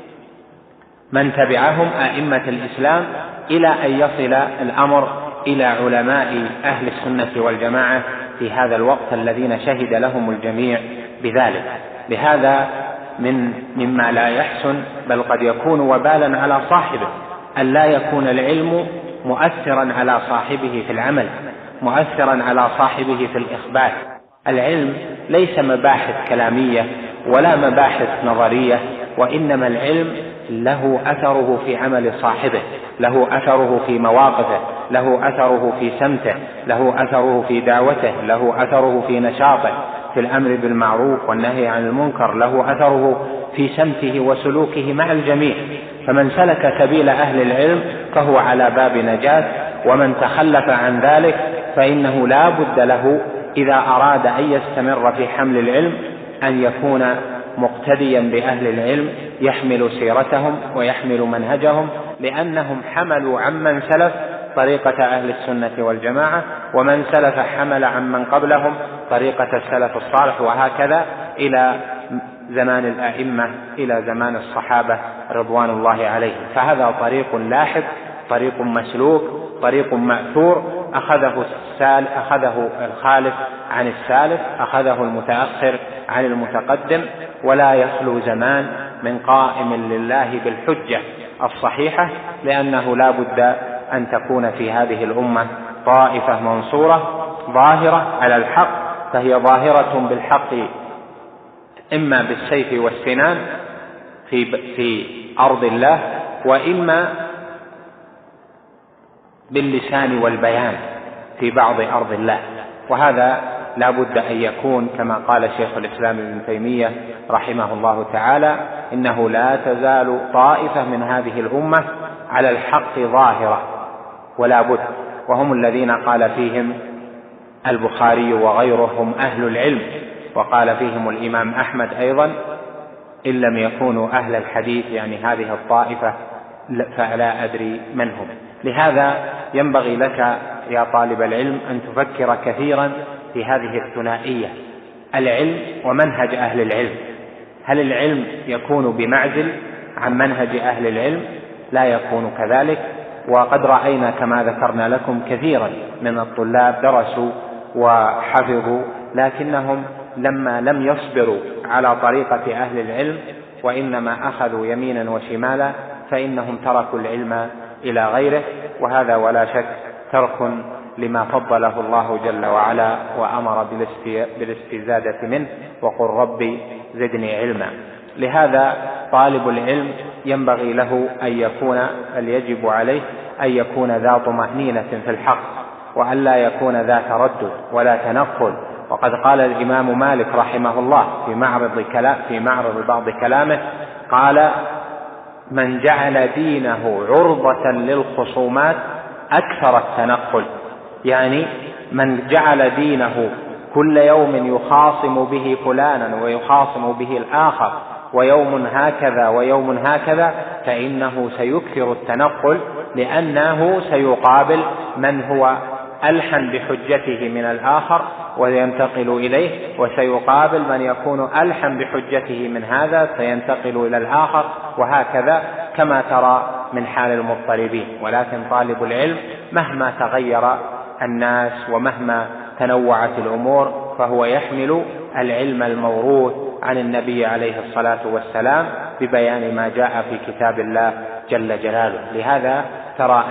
A: من تبعهم أئمة الإسلام، إلى أن يصل الأمر إلى علماء أهل السنة والجماعة في هذا الوقت الذين شهد لهم الجميع بذلك. لهذا مما لا يحسن بل قد يكون وبالا على صاحبه أن لا يكون العلم مؤثرا على صاحبه في العمل، مؤثرا على صاحبه في الإخبار. العلم ليس مباحث كلامية ولا مباحث نظرية، وإنما العلم له أثره في عمل صاحبه، له أثره في مواقفه، له أثره في سمته، له أثره في دعوته، له أثره في نشاطه في الأمر بالمعروف والنهي عن المنكر، له أثره في سمته وسلوكه مع الجميع. فمن سلك سبيل أهل العلم فهو على باب نجاة، ومن تخلف عن ذلك فإنه لا بد له إذا أراد أن يستمر في حمل العلم أن يكون مقتديا بأهل العلم يحمل سيرتهم ويحمل منهجهم، لأنهم حملوا عمن سلف طريقة أهل السنة والجماعة، ومن سلف حمل عمن قبلهم طريقة السلف الصالح، وهكذا إلى زمان الأئمة، إلى زمان الصحابة رضوان الله عليهم. فهذا طريق لاحق، طريق مسلوك، طريق مأثور، أخذه الخالف عن السالف، أخذه المتأخر عن المتقدم، ولا يخلو زمان من قائم لله بالحجة الصحيحة، لأنه لا بد أن تكون في هذه الأمة طائفة منصورة ظاهرة على الحق، فهي ظاهرة بالحق إما بالسيف والسنان في أرض الله، وإما باللسان والبيان في بعض أرض الله. وهذا لا بد أن يكون كما قال شيخ الإسلام ابن تيمية رحمه الله تعالى: إنه لا تزال طائفة من هذه الأمة على الحق ظاهرة ولا بد، وهم الذين قال فيهم البخاري وغيرهم أهل العلم، وقال فيهم الإمام أحمد أيضا: إن لم يكونوا أهل الحديث، يعني هذه الطائفة، فلا أدري من هم. لهذا ينبغي لك يا طالب العلم أن تفكر كثيرا في هذه الثنائية: العلم ومنهج أهل العلم. هل العلم يكون بمعزل عن منهج أهل العلم؟ لا يكون كذلك. وقد رأينا كما ذكرنا لكم كثيرا من الطلاب درسوا وحفظوا، لكنهم لما لم يصبروا على طريقة أهل العلم وإنما أخذوا يمينا وشمالا، فإنهم تركوا العلم إلى غيره، وهذا ولا شك ترك لما فضله الله جل وعلا وأمر بالاستزادة منه: وقل ربي زدني علما. لهذا طالب العلم ينبغي له يجب عليه أن يكون ذا طمأنينة في الحق، وأن لا يكون ذا تردد ولا تنقل. وقد قال الإمام مالك رحمه الله في معرض بعض كلامه، قال: من جعل دينه عرضة للخصومات أكثر التنقل. يعني من جعل دينه كل يوم يخاصم به فلانا ويخاصم به الآخر، ويوم هكذا ويوم هكذا، فإنه سيكثر التنقل، لأنه سيقابل من هو ألحن بحجته من الآخر وينتقل إليه، وسيقابل من يكون ألحن بحجته من هذا سينتقل إلى الآخر، وهكذا كما ترى من حال المضطربين. ولكن طالب العلم مهما تغير الناس ومهما تنوعت الأمور فهو يحمل العلم الموروث عن النبي عليه الصلاة والسلام ببيان ما جاء في كتاب الله جل جلاله. لهذا ترى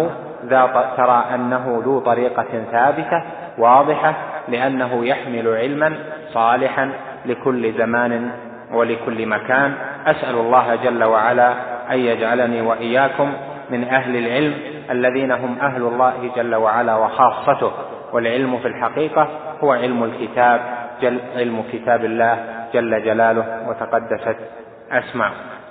A: أنه ذو طريقة ثابتة واضحة، لأنه يحمل علما صالحا لكل زمان ولكل مكان. أسأل الله جل وعلا أن يجعلني وإياكم من أهل العلم الذين هم أهل الله جل وعلا وخاصته. والعلم في الحقيقة هو علم كتاب الله جل جلاله وتقدست أسماؤه.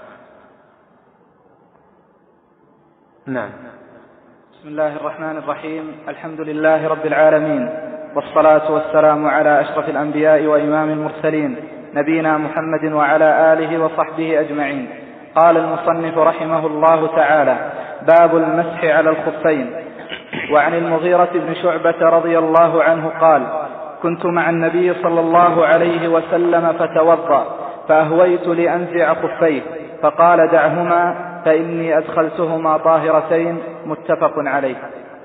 A: نعم.
B: بسم الله الرحمن الرحيم. الحمد لله رب العالمين، والصلاة والسلام على أشرف الأنبياء وإمام المرسلين، نبينا محمد وعلى آله وصحبه أجمعين. قال المصنف رحمه الله تعالى: باب المسح على الخفين. وعن المغيرة بن شعبة رضي الله عنه قال: كنت مع النبي صلى الله عليه وسلم فتوضأ، فأهويت لأنزع خفيه، فقال: دعهما فإني أدخلتهما طاهرتين. متفق عليه.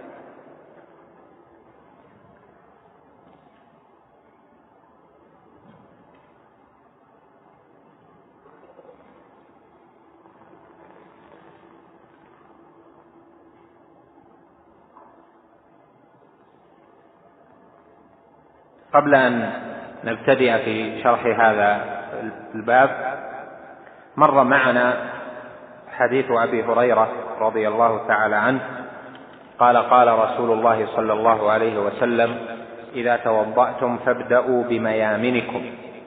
A: قبل أن نبتدئ في شرح هذا الباب، مر معنا حديث أبي هريرة رضي الله تعالى عنه قال: قال رسول الله صلى الله عليه وسلم: إذا توضأتم فابدأوا بميامنكم.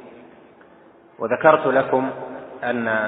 A: وذكرت لكم أن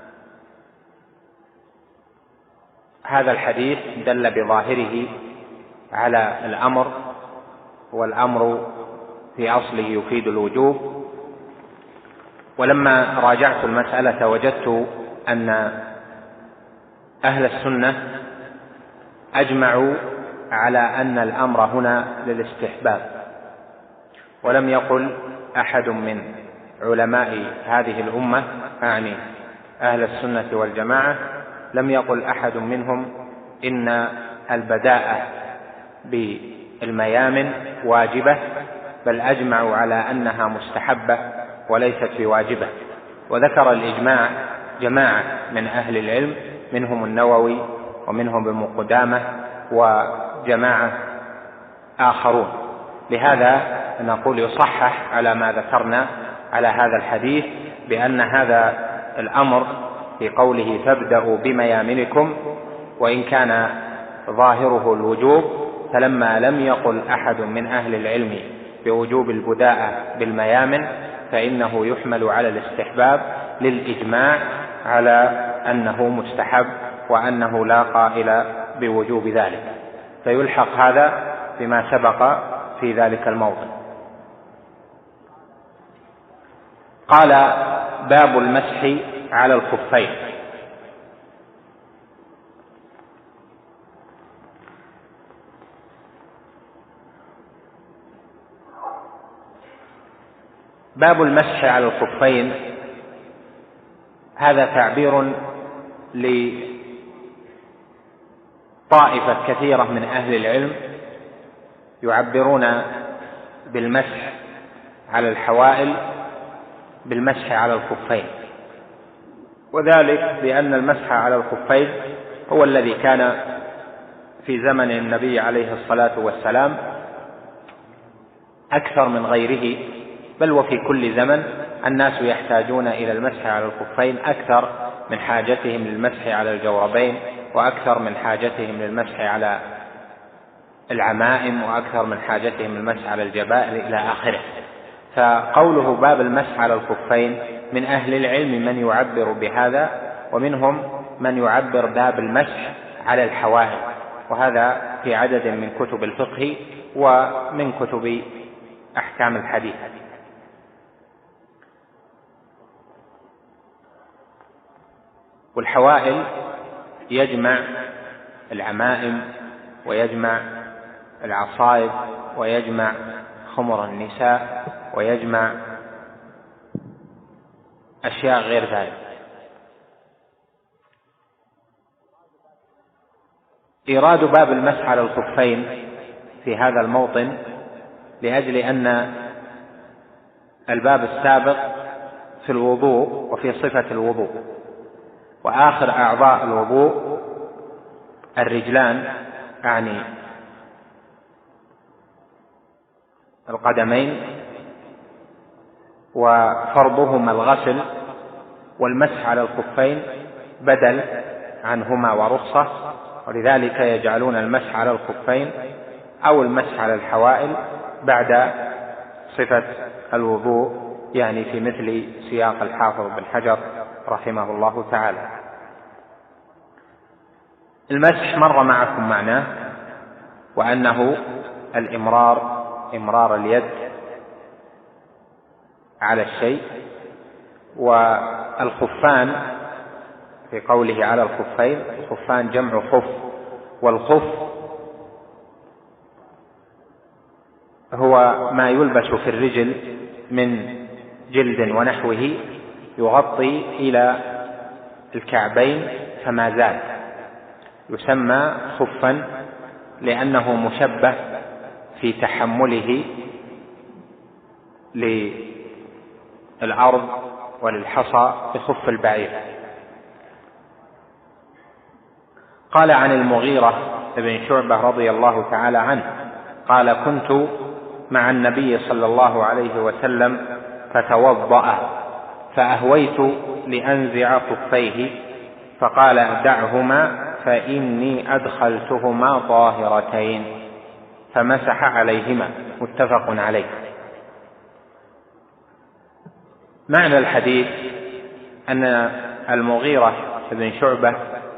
A: هذا الحديث دل بظاهره على الأمر، والأمر في أصله يفيد الوجوب، ولما راجعت المسألة وجدت أن أهل السنة أجمعوا على أن الأمر هنا للاستحباب، ولم يقل أحد من علماء هذه الأمة، أعني أهل السنة والجماعة، لم يقل أحد منهم إن البداءة بالميامن واجبة، بل أجمعوا على أنها مستحبة وليست بواجبة. وذكر الإجماع جماعة من أهل العلم، منهم النووي ومنهم ابن قدامة وجماعة آخرون. لهذا نقول يصحح على ما ذكرنا على هذا الحديث بأن هذا الأمر في قوله فابدأوا بميامنكم، وإن كان ظاهره الوجوب، فلما لم يقل أحد من أهل العلم بوجوب البداءة بالميامن فإنه يحمل على الاستحباب للإجماع على أنه مستحب وأنه لا قائل بوجوب ذلك، فيلحق هذا بما سبق في ذلك الموضع. قال باب المسح على الخفين. باب المسح على الخفين هذا تعبير لطائفة كثيرة من أهل العلم يعبرون بالمسح على الحوائل بالمسح على الخفين، وذلك لأن المسح على الخفين هو الذي كان في زمن النبي عليه الصلاة والسلام أكثر من غيره، بل وفي كل زمن الناس يحتاجون إلى المسح على الخفين أكثر من حاجتهم للمسح على الجوربين، وأكثر من حاجتهم للمسح على العمائم، وأكثر من حاجتهم للمسح على الجبائر إلى آخره. فقوله باب المسح على الخفين من أهل العلم من يعبر بهذا، ومنهم من يعبر باب المسح على الحوائل، وهذا في عدد من كتب الفقه ومن كتب أحكام الحديث. والحوائل يجمع العمائم ويجمع العصائب ويجمع خمر النساء ويجمع أشياء غير ذلك. إيراد باب المسح على الخفين في هذا الموطن لأجل أن الباب السابق في الوضوء وفي صفة الوضوء، وآخر أعضاء الوضوء الرجلان، يعني القدمين، وفرضهما الغسل، والمسح على الخفين بدل عنهما ورخصة، ولذلك يجعلون المسح على الخفين أو المسح على الحوائل بعد صفة الوضوء، يعني في مثل سياق الحافظ بن حجر رحمه الله تعالى. المسح مر معكم معناه، وأنه إمرار اليد على الشيء. والخفان في قوله على الخفين، الخفان جمع خف، والخف هو ما يلبس في الرجل من جلد ونحوه يغطي إلى الكعبين فما زال، يسمى خفا لأنه مشبه في تحمله للأرض وللحصى بخف البعير. قال عن المغيرة بن شعبة رضي الله تعالى عنه قال كنت مع النبي صلى الله عليه وسلم فتوضأ فأهويت لأنزع خفيه فقال دعهما فإني أدخلتهما طاهرتين، فمسح عليهما، متفق عليه. معنى الحديث أن المغيرة بن شعبة،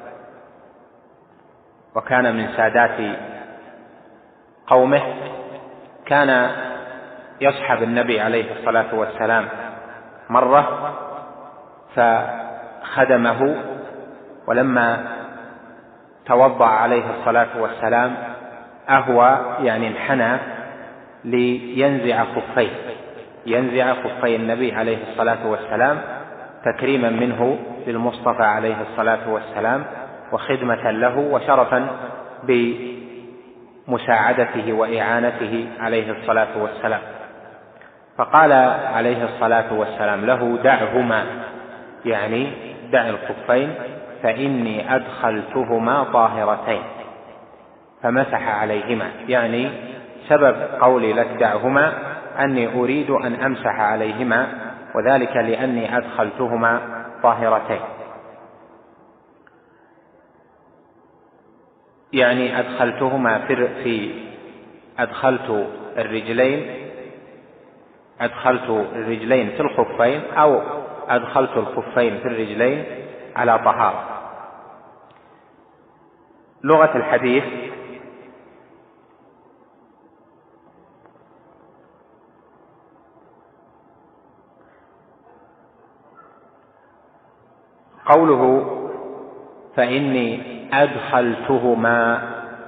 A: وكان من سادات قومه، كان يصحب النبي عليه الصلاة والسلام مرة فخدمه، ولما توضأ عليه الصلاة والسلام أهوى يعني انحنى لينزع خفيه، ينزع خفي النبي عليه الصلاة والسلام تكريما منه للمصطفى عليه الصلاة والسلام وخدمة له وشرفا بمساعدته وإعانته عليه الصلاة والسلام. فقال عليه الصلاة والسلام له: دعهما، يعني دع الخفين فإني أدخلتهما طاهرتين. فمسح عليهما، يعني سبب قولي لك دعهما أني أريد أن أمسح عليهما، وذلك لأني أدخلتهما طاهرتين، يعني أدخلتهما أدخلت الرجلين في الخفين، أو أدخلت الخفين في الرجلين على طهارة. لغة الحديث: قوله فإني أدخلتهما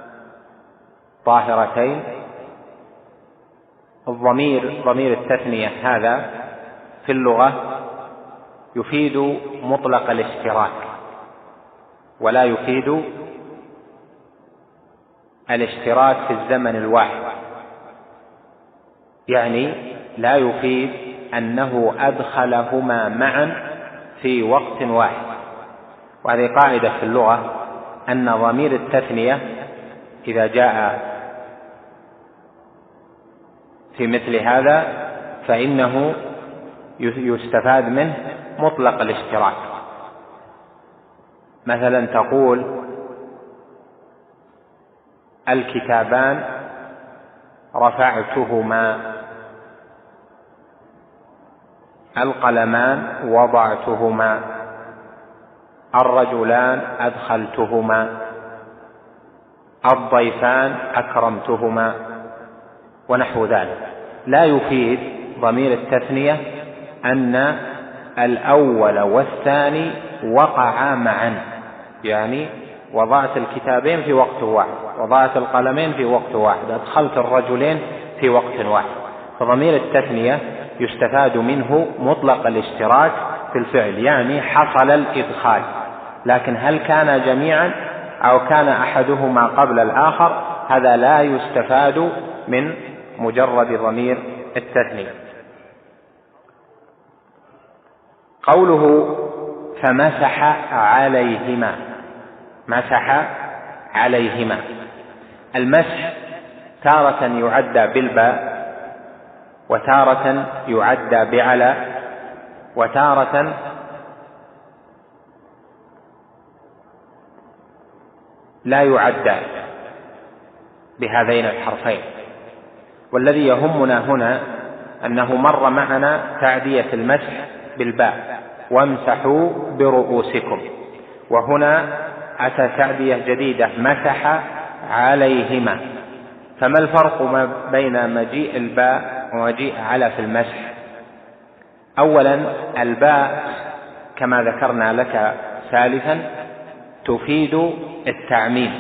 A: طاهرتين، ضمير التثنية هذا في اللغة يفيد مطلق الاشتراك، ولا يفيد الاشتراك في الزمن الواحد، يعني لا يفيد أنه أدخلهما معا في وقت واحد. وهذه قاعدة في اللغة، أن ضمير التثنية إذا جاء في مثل هذا فإنه يستفاد منه مطلق الاشتراك. مثلا تقول: الكتابان رفعتهما، القلمان وضعتهما، الرجلان أدخلتهما، الضيفان أكرمتهما، ونحو ذلك. لا يفيد ضمير التثنية أن الأول والثاني وقعا معا، يعني وضعت الكتابين في وقت واحد، وضعت القلمين في وقت واحد، أدخلت الرجلين في وقت واحد. فضمير التثنية يستفاد منه مطلق الاشتراك في الفعل، يعني حصل الإدخال. لكن هل كان جميعا أو كان أحدهما قبل الآخر، هذا لا يستفاد من مجرد ضمير التثنية. قوله فمسح عليهما، مسح عليهما، المسح تارة يعدى بالباء، وتارة يعدى بعلى، وتارة لا يعدى بهذين الحرفين. والذي يهمنا هنا أنه مر معنا تعدية المسح بالباء: وامسحوا برؤوسكم، وهنا أتى تعدية جديدة: مسح عليهما. فما الفرق بين مجيء الباء ومجيء على في المسح؟ أولا، الباء كما ذكرنا لك سالفا تفيد التعميم.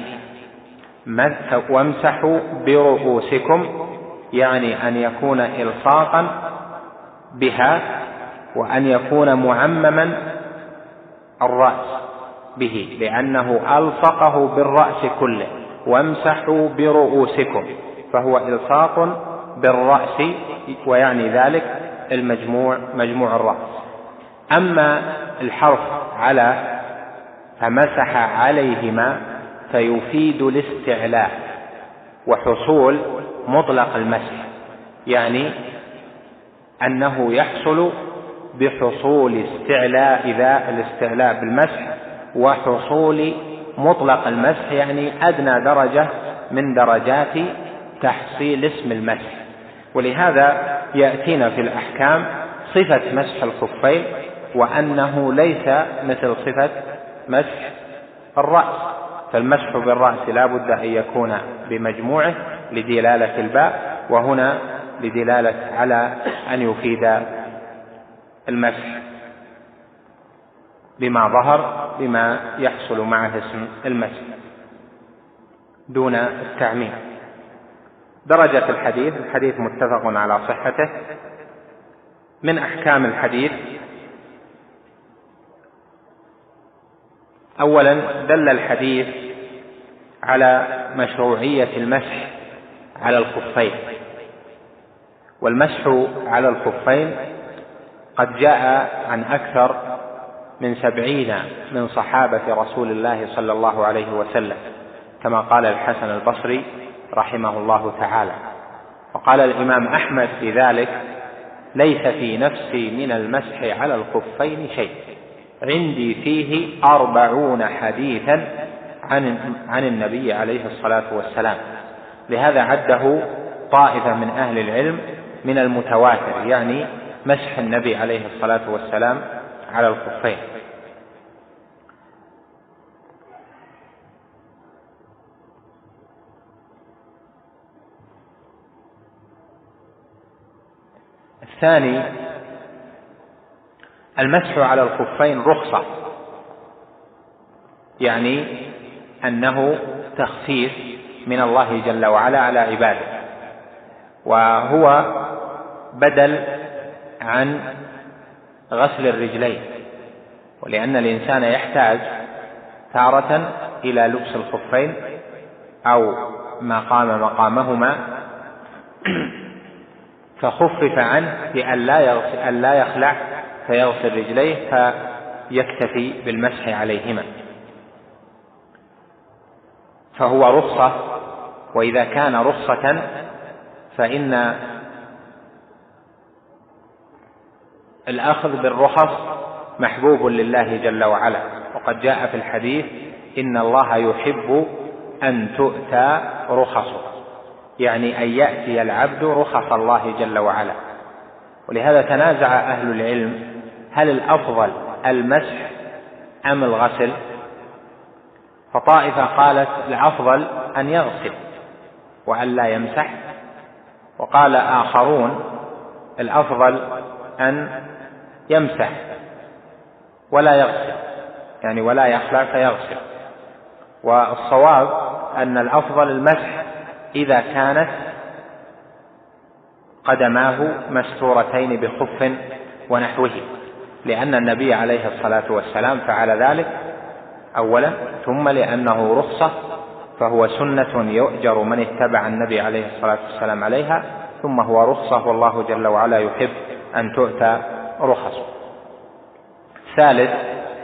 A: وامسحوا برؤوسكم، يعني أن يكون إلصاقا بها، وأن يكون معمما الرأس به، لأنه ألصقه بالرأس كله. وامسحوا برؤوسكم، فهو إلصاق بالرأس، ويعني ذلك مجموع الرأس. أما الحرف على فمسح عليهما فيفيد الاستعلاء وحصول مطلق المسح، يعني أنه يحصل بحصول الاستعلاء بالمسح، وحصول مطلق المسح، يعني أدنى درجة من درجات تحصيل اسم المسح. ولهذا يأتينا في الأحكام صفة مسح الخفين، وأنه ليس مثل صفة مسح الرأس. فالمسح بالرأس لا بد أن يكون بمجموعه لدلالة الباء، وهنا لدلالة على أن يفيد المسح بما ظهر بما يحصل معه اسم المسح دون التعميم. درجة الحديث متفق على صحته. من أحكام الحديث: أولا دل الحديث على مشروعية المسح على الخفين، والمسح على الخفين قد جاء عن أكثر من 70 من صحابة رسول الله صلى الله عليه وسلم، كما قال الحسن البصري رحمه الله تعالى. وقال الإمام أحمد في ذلك: ليس في نفسي من المسح على الخفين شيء، عندي فيه 40 حديثا عن النبي عليه الصلاة والسلام. لهذا عده طائفة من أهل العلم من المتواتر، يعني مسح النبي عليه الصلاة والسلام على الخفين. الثاني: المسح على الخفين رخصة، يعني أنه تخفيف من الله جل وعلا على عباده، وهو بدل عن غسل الرجلين، ولأن الإنسان يحتاج تارة إلى لبس الخفين أو ما قام مقامهما، فخفف عنه بأن لا يخلع فيغسل رجليه، فيكتفي بالمسح عليهما، فهو رخصة. وإذا كان رخصة فإن الأخذ بالرخص محبوب لله جل وعلا، وقد جاء في الحديث: إن الله يحب أن تؤتى رخصه، يعني أن يأتي العبد رخص الله جل وعلا. ولهذا تنازع أهل العلم: هل الأفضل المسح أم الغسل؟ فطائفة قالت الأفضل أن يغسل وأن لا يمسح، وقال آخرون الأفضل أن يمسح ولا يغسل، يعني ولا يخلع فيغسل. والصواب أن الأفضل المسح إذا كانت قدماه مستورتين بخف ونحوه، لأن النبي عليه الصلاة والسلام فعل ذلك أولا، ثم لأنه رخصة فهو سنة يؤجر من اتبع النبي عليه الصلاة والسلام عليها، ثم هو رخصة والله جل وعلا يحب أن تؤتى رخصه. ثالث: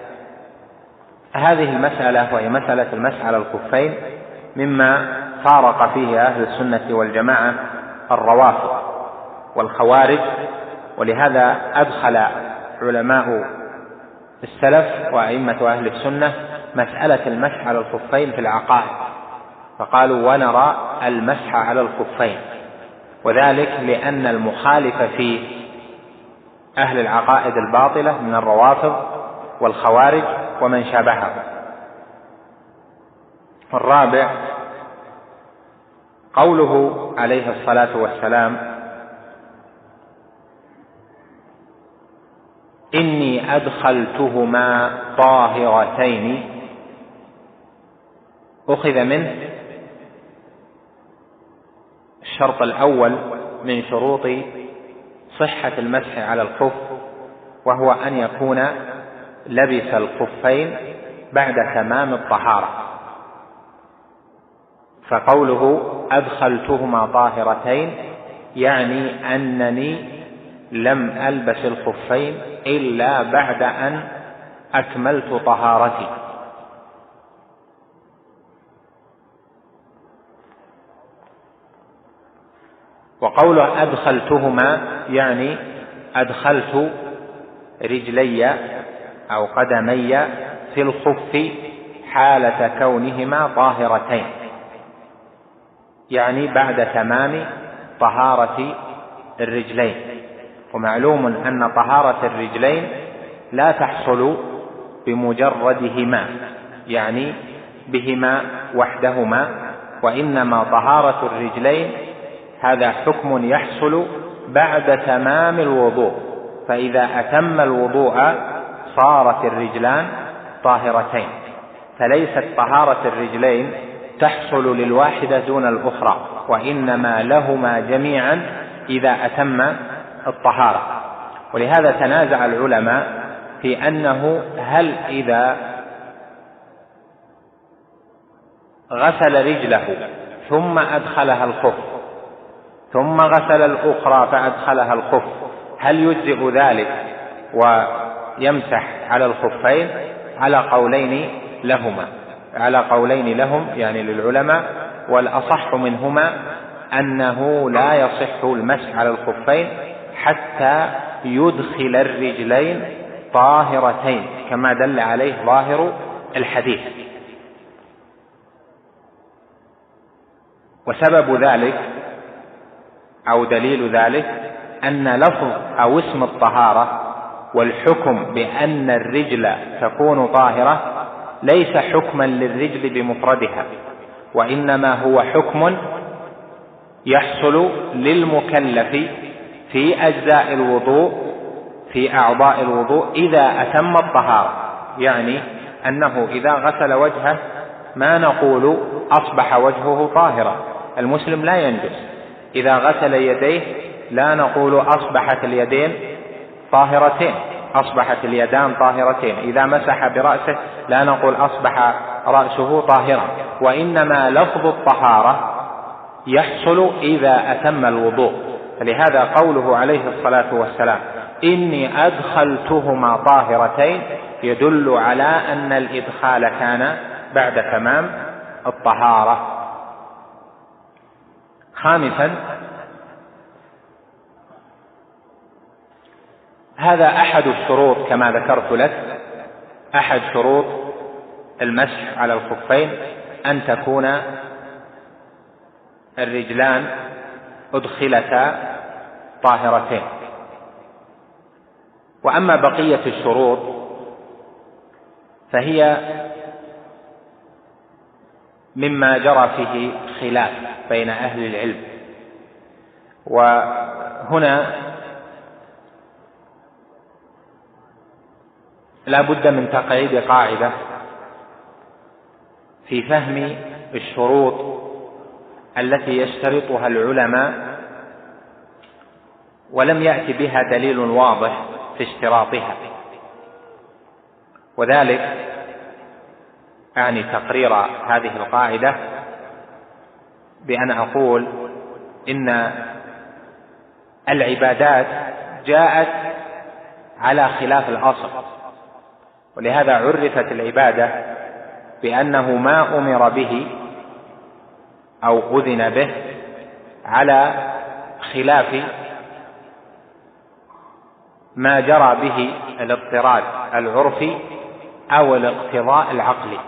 A: هذه المسألة وهي مسألة المسح على الخفين مما فارق فيه أهل السنة والجماعة الروافض والخوارج، ولهذا أدخل علماء السلف وأئمة أهل السنة مسألة المسح على الخفين في العقائد، فقالوا: ونرى المسح على الخفين، وذلك لأن المخالف في أهل العقائد الباطلة من الروافض والخوارج ومن شابههم. الرابع: قوله عليه الصلاة والسلام: إني أدخلتهما طاهرتين، أخذ منه الشرط الأول من شروط صحة المسح على الخف، وهو أن يكون لبس الخفين بعد تمام الطهارة. فقوله أدخلتهما طاهرتين يعني أنني لم ألبس الخفين إلا بعد أن أكملت طهارتي. وقوله أدخلتهما يعني أدخلت رجلي أو قدمي في الخف حالة كونهما طاهرتين، يعني بعد تمام طهارة الرجلين. ومعلوم أن طهارة الرجلين لا تحصل بمجردهما، يعني بهما وحدهما، وإنما طهارة الرجلين هذا حكم يحصل بعد تمام الوضوء، فإذا أتم الوضوء صارت الرجلان طاهرتين، فليست طهارة الرجلين تحصل للواحدة دون الأخرى، وإنما لهما جميعا إذا أتم الطهارة. ولهذا تنازع العلماء في أنه هل إذا غسل رجله ثم أدخلها الخف ثم غسل الأخرى فأدخلها الخف هل يجزئ ذلك ويمسح على الخفين؟ على قولين لهم يعني للعلماء، والأصح منهما أنه لا يصح المسح على الخفين حتى يدخل الرجلين طاهرتين كما دل عليه ظاهر الحديث. وسبب ذلك أو دليل ذلك أن لفظ أو اسم الطهارة والحكم بأن الرجل تكون طاهرة ليس حكما للرجل بمفردها، وإنما هو حكم يحصل للمكلف في أجزاء الوضوء في أعضاء الوضوء إذا أتم الطهارة. يعني أنه إذا غسل وجهه ما نقول أصبح وجهه طاهرا، المسلم لا ينجس. إذا غسل يديه لا نقول أصبحت اليدين طاهرتين، أصبحت اليدان طاهرتين. إذا مسح برأسه لا نقول أصبح رأسه طاهرا، وإنما لفظ الطهارة يحصل إذا أتم الوضوء. فلهذا قوله عليه الصلاة والسلام إني أدخلتهما طاهرتين يدل على أن الإدخال كان بعد تمام الطهارة. خامسا، هذا أحد الشروط كما ذكرت لك، أحد شروط المسح على الخفين أن تكون الرجلان أدخلتا طاهرتين. وأما بقية الشروط فهي مما جرى فيه خلاف بين أهل العلم. وهنا لا بد من تقعيد قاعدة في فهم الشروط التي يشترطها العلماء ولم يأتي بها دليل واضح في اشتراطها، وذلك أعني تقرير هذه القاعدة بأن أقول إن العبادات جاءت على خلاف الأصل، ولهذا عرفت العبادة بأنه ما أمر به أو أذن به على خلاف ما جرى به الاضطراد العرفي أو الاقتضاء العقلي.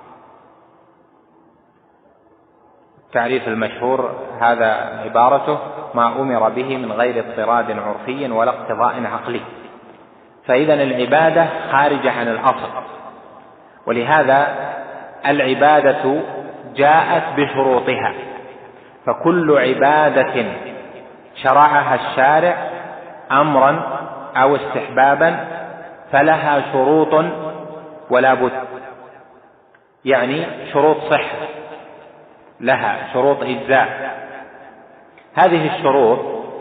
A: التعريف المشهور هذا عبارته ما أمر به من غير اضطراد عرفي ولا اقتضاء عقلي. فإذا العبادة خارجة عن الأصل، ولهذا العبادة جاءت بشروطها، فكل عبادة شرعها الشارع أمرا أو استحبابا فلها شروط ولا بد، يعني شروط صحة، لها شروط إجزاء. هذه الشروط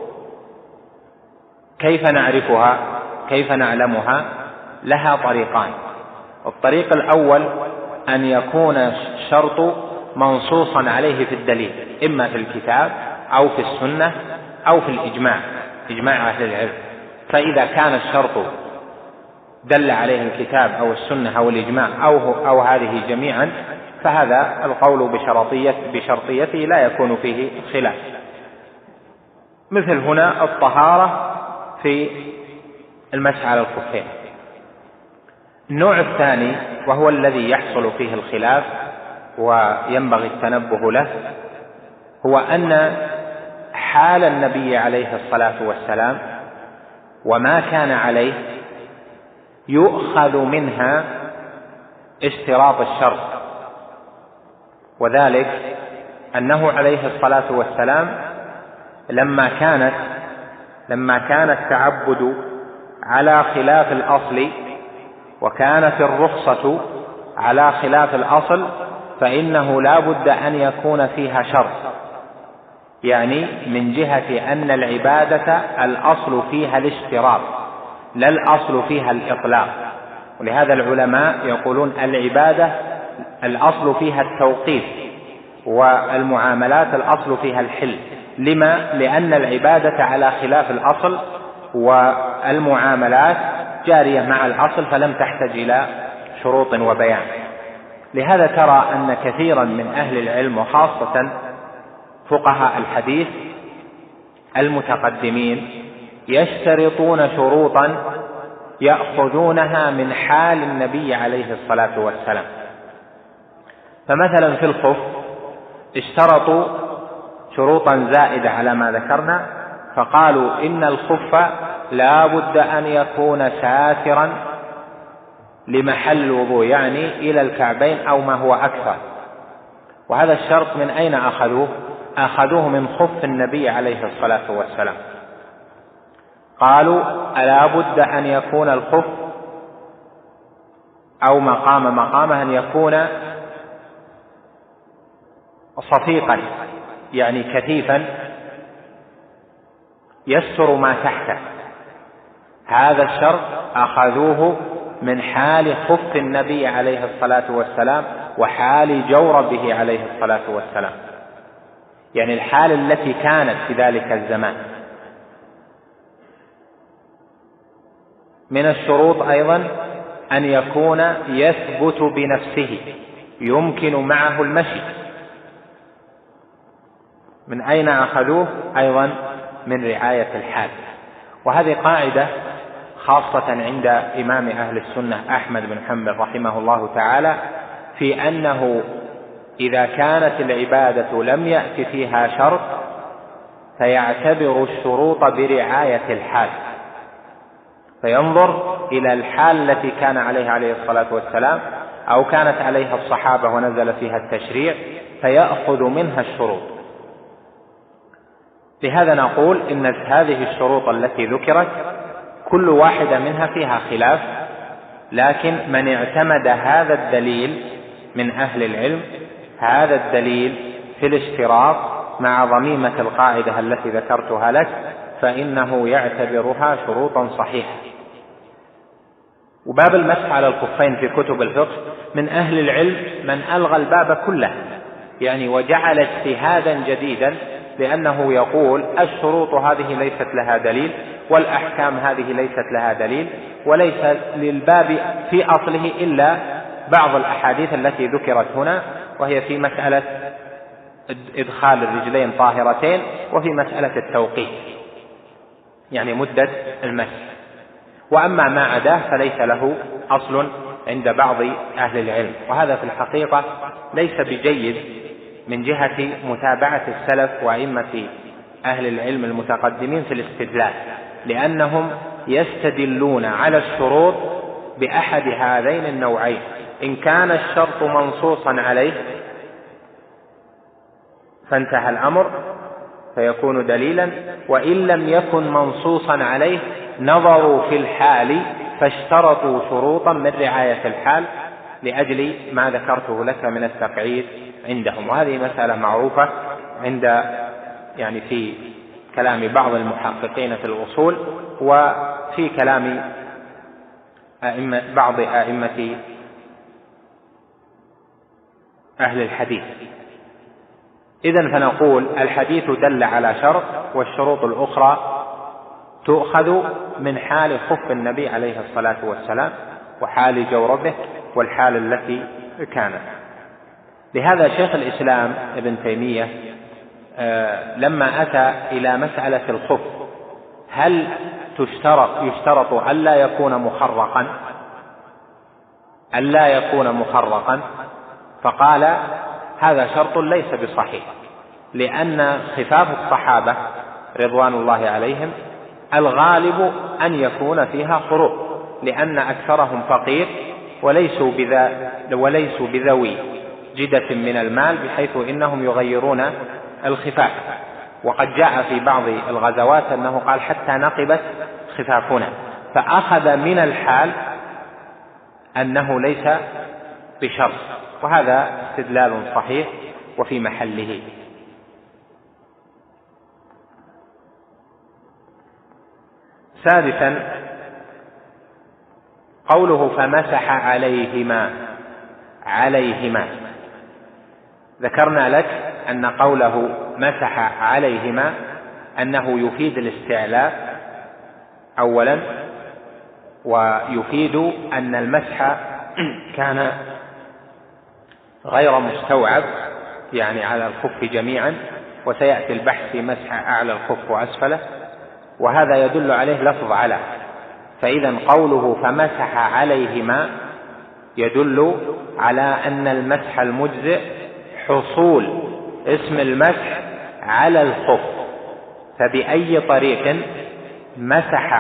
A: كيف نعرفها؟ كيف نعلمها؟ لها طريقان. الطريق الأول أن يكون الشرط منصوصا عليه في الدليل، إما في الكتاب أو في السنة أو في الإجماع، إجماع أهل العلم. فإذا كان الشرط دل عليه الكتاب أو السنة أو الإجماع أو هذه جميعا فهذا القول بشرطيته لا يكون فيه خلاف. مثل هنا الطهارة في المسح على الخفين. النوع الثاني وهو الذي يحصل فيه الخلاف وينبغي التنبه له هو أن حال النبي عليه الصلاة والسلام وما كان عليه يؤخذ منها اشتراط الشرط، وذلك أنه عليه الصلاة والسلام لما كان التعبد على خلاف الأصل وكانت الرخصة على خلاف الأصل فإنه لا بد أن يكون فيها شرط، يعني من جهة أن العبادة الأصل فيها الاشتراط لا الأصل فيها الإطلاق. ولهذا العلماء يقولون العبادة الأصل فيها التوقيف والمعاملات الأصل فيها الحل. لما؟ لأن العبادة على خلاف الأصل والمعاملات جارية مع الأصل فلم تحتاج إلى شروط وبيان. لهذا ترى أن كثيرا من أهل العلم وخاصة فقهاء الحديث المتقدمين يشترطون شروطا يأخذونها من حال النبي عليه الصلاة والسلام. فمثلا في الخف اشترطوا شروطا زائدة على ما ذكرنا، فقالوا إن الخف لا بد أن يكون ساترا لمحل الوضوء، يعني إلى الكعبين أو ما هو أكثر. وهذا الشرط من أين أخذوه؟ أخذوه من خف النبي عليه الصلاة والسلام. قالوا ألا بد أن يكون الخف أو مقامه أن يكون صفيقا، يعني كثيفا يستر ما تحته. هذا الشرط أخذوه من حال خف النبي عليه الصلاة والسلام وحال جوربه عليه الصلاة والسلام، يعني الحال التي كانت في ذلك الزمان. من الشروط أيضا أن يكون يثبت بنفسه يمكن معه المشي. من أين أخذوه؟ أيضا من رعاية الحال. وهذه قاعدة خاصة عند إمام أهل السنة أحمد بن حنبل رحمه الله تعالى، في أنه إذا كانت العبادة لم يأت فيها شرط فيعتبر الشروط برعاية الحال، فينظر إلى الحال التي كان عليها عليه الصلاة والسلام أو كانت عليها الصحابة ونزل فيها التشريع فيأخذ منها الشروط. لهذا نقول إن هذه الشروط التي ذكرت كل واحدة منها فيها خلاف، لكن من اعتمد هذا الدليل من أهل العلم، هذا الدليل في الاشتراط مع ضميمة القاعدة التي ذكرتها لك، فإنه يعتبرها شروطا صحيحة. وباب المسح على الخفين في كتب الفقه من أهل العلم من ألغى الباب كله، يعني وجعل اجتهادا جديدا، لأنه يقول الشروط هذه ليست لها دليل والأحكام هذه ليست لها دليل، وليس للباب في أصله إلا بعض الأحاديث التي ذكرت هنا، وهي في مسألة إدخال الرجلين طاهرتين وفي مسألة التوقيت، يعني مدة المسح. وأما ما عداه فليس له أصل عند بعض أهل العلم. وهذا في الحقيقة ليس بجيد من جهة متابعة السلف وأئمة أهل العلم المتقدمين في الاستدلال، لأنهم يستدلون على الشروط بأحد هذين النوعين: إن كان الشرط منصوصا عليه فانتهى الأمر فيكون دليلا، وإن لم يكن منصوصا عليه نظروا في الحال فاشترطوا شروطا من رعاية الحال لأجل ما ذكرته لك من التقعيد عندهم. وهذه مسألة معروفة عند يعني في كلام بعض المحققين في الأصول وفي كلام بعض أئمة أهل الحديث. إذن فنقول الحديث دل على شرط، والشروط الأخرى تؤخذ من حال خف النبي عليه الصلاة والسلام وحال جوربه والحال التي كانت. لهذا شيخ الإسلام ابن تيمية لما أتى إلى مسألة الخف هل يشترط ألا يكون مخرقا، فقال هذا شرط ليس بصحيح، لأن خفاف الصحابة رضوان الله عليهم الغالب أن يكون فيها خروق، لأن أكثرهم فقير وليسوا بذوي جدة من المال بحيث إنهم يغيرون الخفاف. وقد جاء في بعض الغزوات أنه قال حتى نقبت خفافنا، فأخذ من الحال أنه ليس بشرط، وهذا استدلال صحيح وفي محله. سادسا قوله فمسح عليهما. ذكرنا لك أن قوله مسح عليهما أنه يفيد الاستعلاء أولا، ويفيد أن المسح كان غير مستوعب يعني على الخف جميعا، وسيأتي البحث في مسح أعلى الخف وأسفله، وهذا يدل عليه لفظ على. فإذا قوله فمسح عليهما يدل على أن المسح المجزئ حصول اسم المسح على الخف، فبأي طريق مسح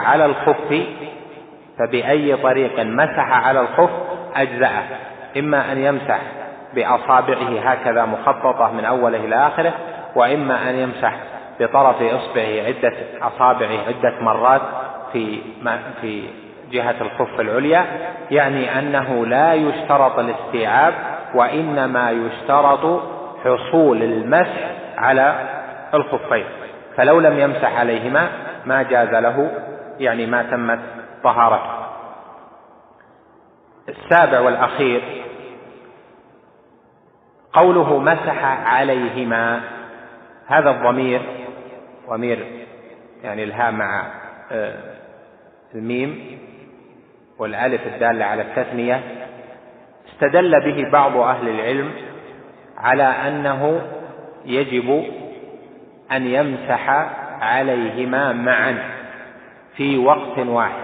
A: على الخف أجزأه، إما أن يمسح بأصابعه هكذا مخططة من أوله إلى آخره، وإما أن يمسح بطرف إصبعه عدة أصابعه عدة مرات في جهة الخف العليا، يعني أنه لا يشترط الاستيعاب، وإنما يشترط حصول المسح على الخفين، فلو لم يمسح عليهما ما جاز له، يعني ما تمت طهارته. السابع والأخير قوله مسح عليهما، هذا الضمير ضمير يعني الهاء مع الميم والألف الدالة على التثنية، استدل به بعض أهل العلم على أنه يجب أن يمسح عليهما معا في وقت واحد،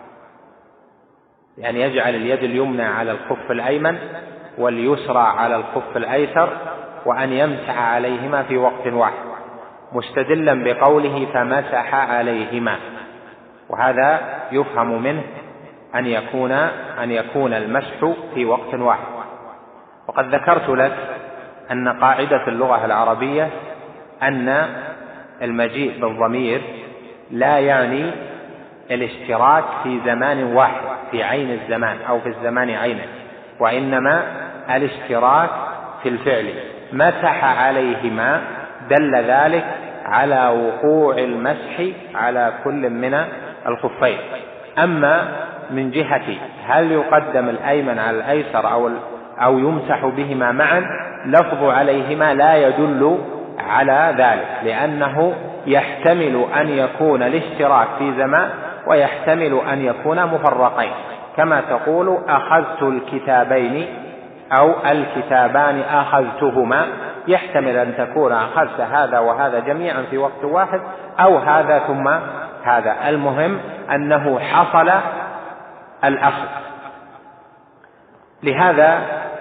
A: يعني يجعل اليد اليمنى على الخف الأيمن واليسرى على الخف الأيسر، وأن يمسح عليهما في وقت واحد، مستدلا بقوله فمسح عليهما، وهذا يفهم منه أن يكون المسح في وقت واحد. وقد ذكرت لك أن قاعدة اللغة العربية أن المجيء بالضمير لا يعني الاشتراك في زمان واحد في عين الزمان أو في الزمان عينه، وإنما الاشتراك في الفعل. مسح عليهما دل ذلك على وقوع المسح على كل من الخفين. أما من جهة هل يقدم الأيمن على الأيسر أو يمسح بهما معا، لفظ عليهما لا يدل على ذلك، لأنه يحتمل أن يكون الاشتراك في زمان ويحتمل أن يكون مفرقين، كما تقول أخذت الكتابين أو الكتابان أخذتهما، يحتمل أن تكون أخذت هذا وهذا جميعا في وقت واحد، أو هذا ثم هذا، المهم أنه حصل الأخذ. لهذا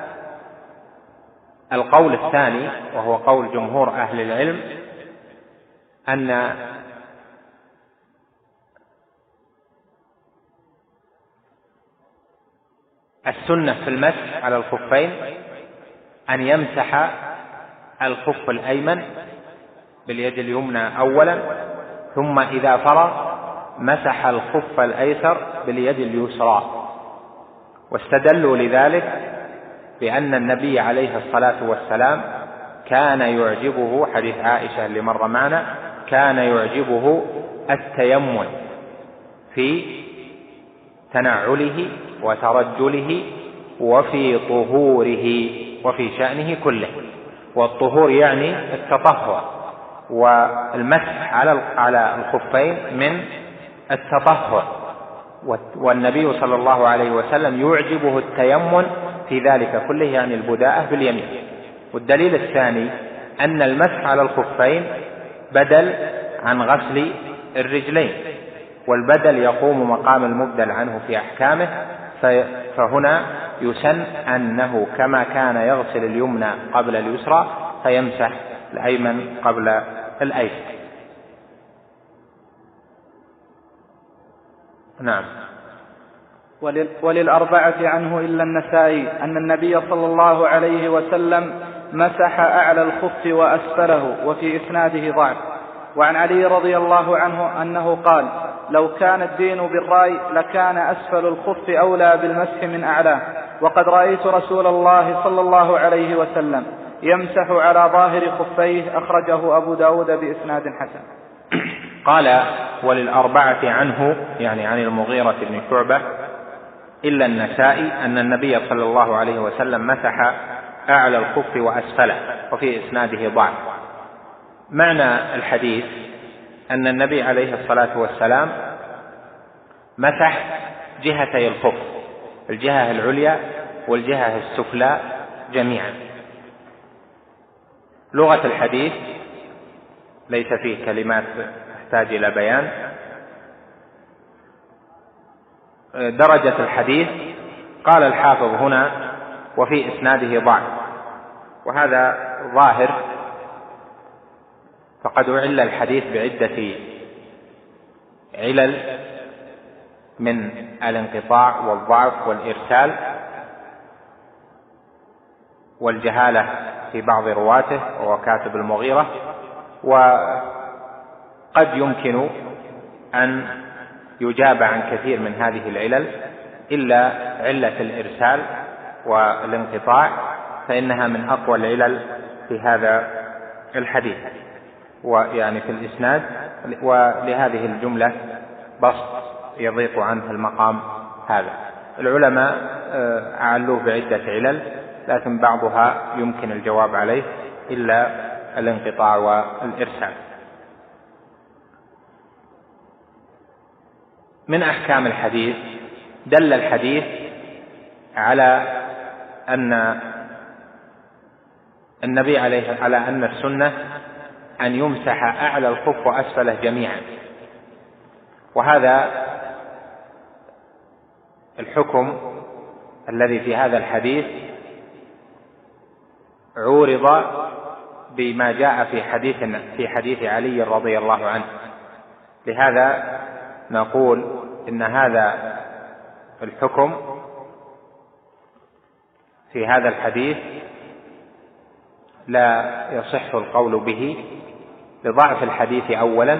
A: القول الثاني، وهو قول جمهور أهل العلم، أن السنة في المسح على الخفين أن يمسح الخف الأيمن باليد اليمنى أولا، ثم إذا فرغ مسح الخف الأيسر باليد اليسرى. واستدلوا لذلك بأن النبي عليه الصلاة والسلام كان يعجبه، حديث عائشة اللي مر معنا، كان يعجبه التيمم في تنعله وترجله وفي طهوره وفي شأنه كله. والطهور يعني التطهر، والمسح على الخفين من التطهر، والنبي صلى الله عليه وسلم يعجبه التيمم في ذلك كله، يعني البداءة باليمين. والدليل الثاني أن المسح على الخفين بدل عن غسل الرجلين، والبدل يقوم مقام المبدل عنه في أحكامه، فهنا يسن أنه كما كان يغسل اليمنى قبل اليسرى فيمسح الأيمن قبل الأيسر. نعم.
B: وللأربعة عنه إلا النسائي أن النبي صلى الله عليه وسلم مسح أعلى الخف وأسفله، وفي إسناده ضعف. وعن علي رضي الله عنه أنه قال: لو كان الدين بالرأي لكان أسفل الخف أولى بالمسح من أعلاه، وقد رأيت رسول الله صلى الله عليه وسلم يمسح على ظاهر خفيه. أخرجه أبو داود بإسناد حسن.
A: قال: وللأربعة عنه، يعني عن المغيرة بن شعبة إلا النسائي، أن النبي صلى الله عليه وسلم مسح أعلى الخف وأسفله، وفي إسناده ضعف. معنى الحديث أن النبي عليه الصلاة والسلام مسح جهتي الخف، الجهة العليا والجهة السفلى جميعا. لغة الحديث ليس فيه كلمات تحتاج إلى بيان. درجة الحديث قال الحافظ هنا: وفي إسناده ضعف، وهذا ظاهر، فقد أعل الحديث بعدة علل من الانقطاع والضعف والإرسال والجهالة في بعض رواته وهو كاتب المغيرة، وقد يمكن أن يجاب عن كثير من هذه العلل إلا علة الإرسال والانقطاع، فإنها من أقوى العلل في هذا الحديث، ويعني في الإسناد، ولهذه الجملة بسط يضيق عنه المقام هذا. العلماء أعلوه بعدة علل، لكن بعضها يمكن الجواب عليه إلا الانقطاع والإرسال. من أحكام الحديث: دل الحديث على أن النبي على أن السنة أن يمسح أعلى الخف وأسفله جميعا، وهذا الحكم الذي في هذا الحديث عورض بما جاء في حديث علي رضي الله عنه. لهذا نقول إن هذا الحكم في هذا الحديث لا يصح القول به لضعف الحديث أولا،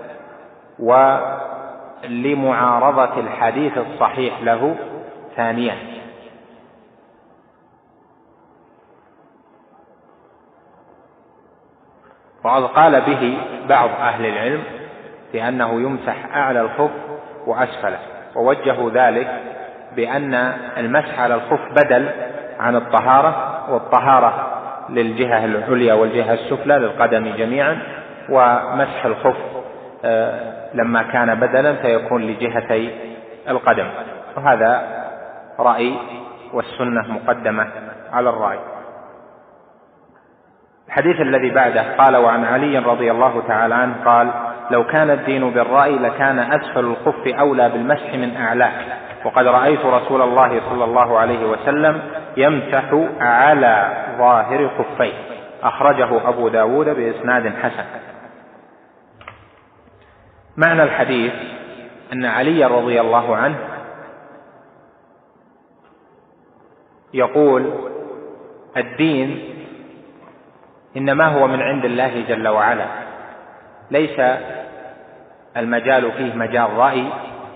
A: ولمعارضة الحديث الصحيح له ثانيا. وقد قال به بعض أهل العلم في أنه يمسح أعلى الخف وأسفله، ووجهوا ذلك بأن المسح على الخف بدل عن الطهارة، والطهارة للجهة العليا والجهة السفلى للقدم جميعا، ومسح الخف لما كان بدلا فيكون لجهتي القدم، وهذا رأي، والسنة مقدمة على الرأي. الحديث الذي بعده قال: وعن علي رضي الله تعالى عنه قال: لو كان الدين بالرأي لكان أسفل الخف أولى بالمسح من أعلاه، وقد رأيت رسول الله صلى الله عليه وسلم يمسح على ظاهر خفيه. أخرجه أبو داود بإسناد حسن. معنى الحديث أن علي رضي الله عنه يقول: الدين إنما هو من عند الله جل وعلا، ليس المجال فيه مجال رأي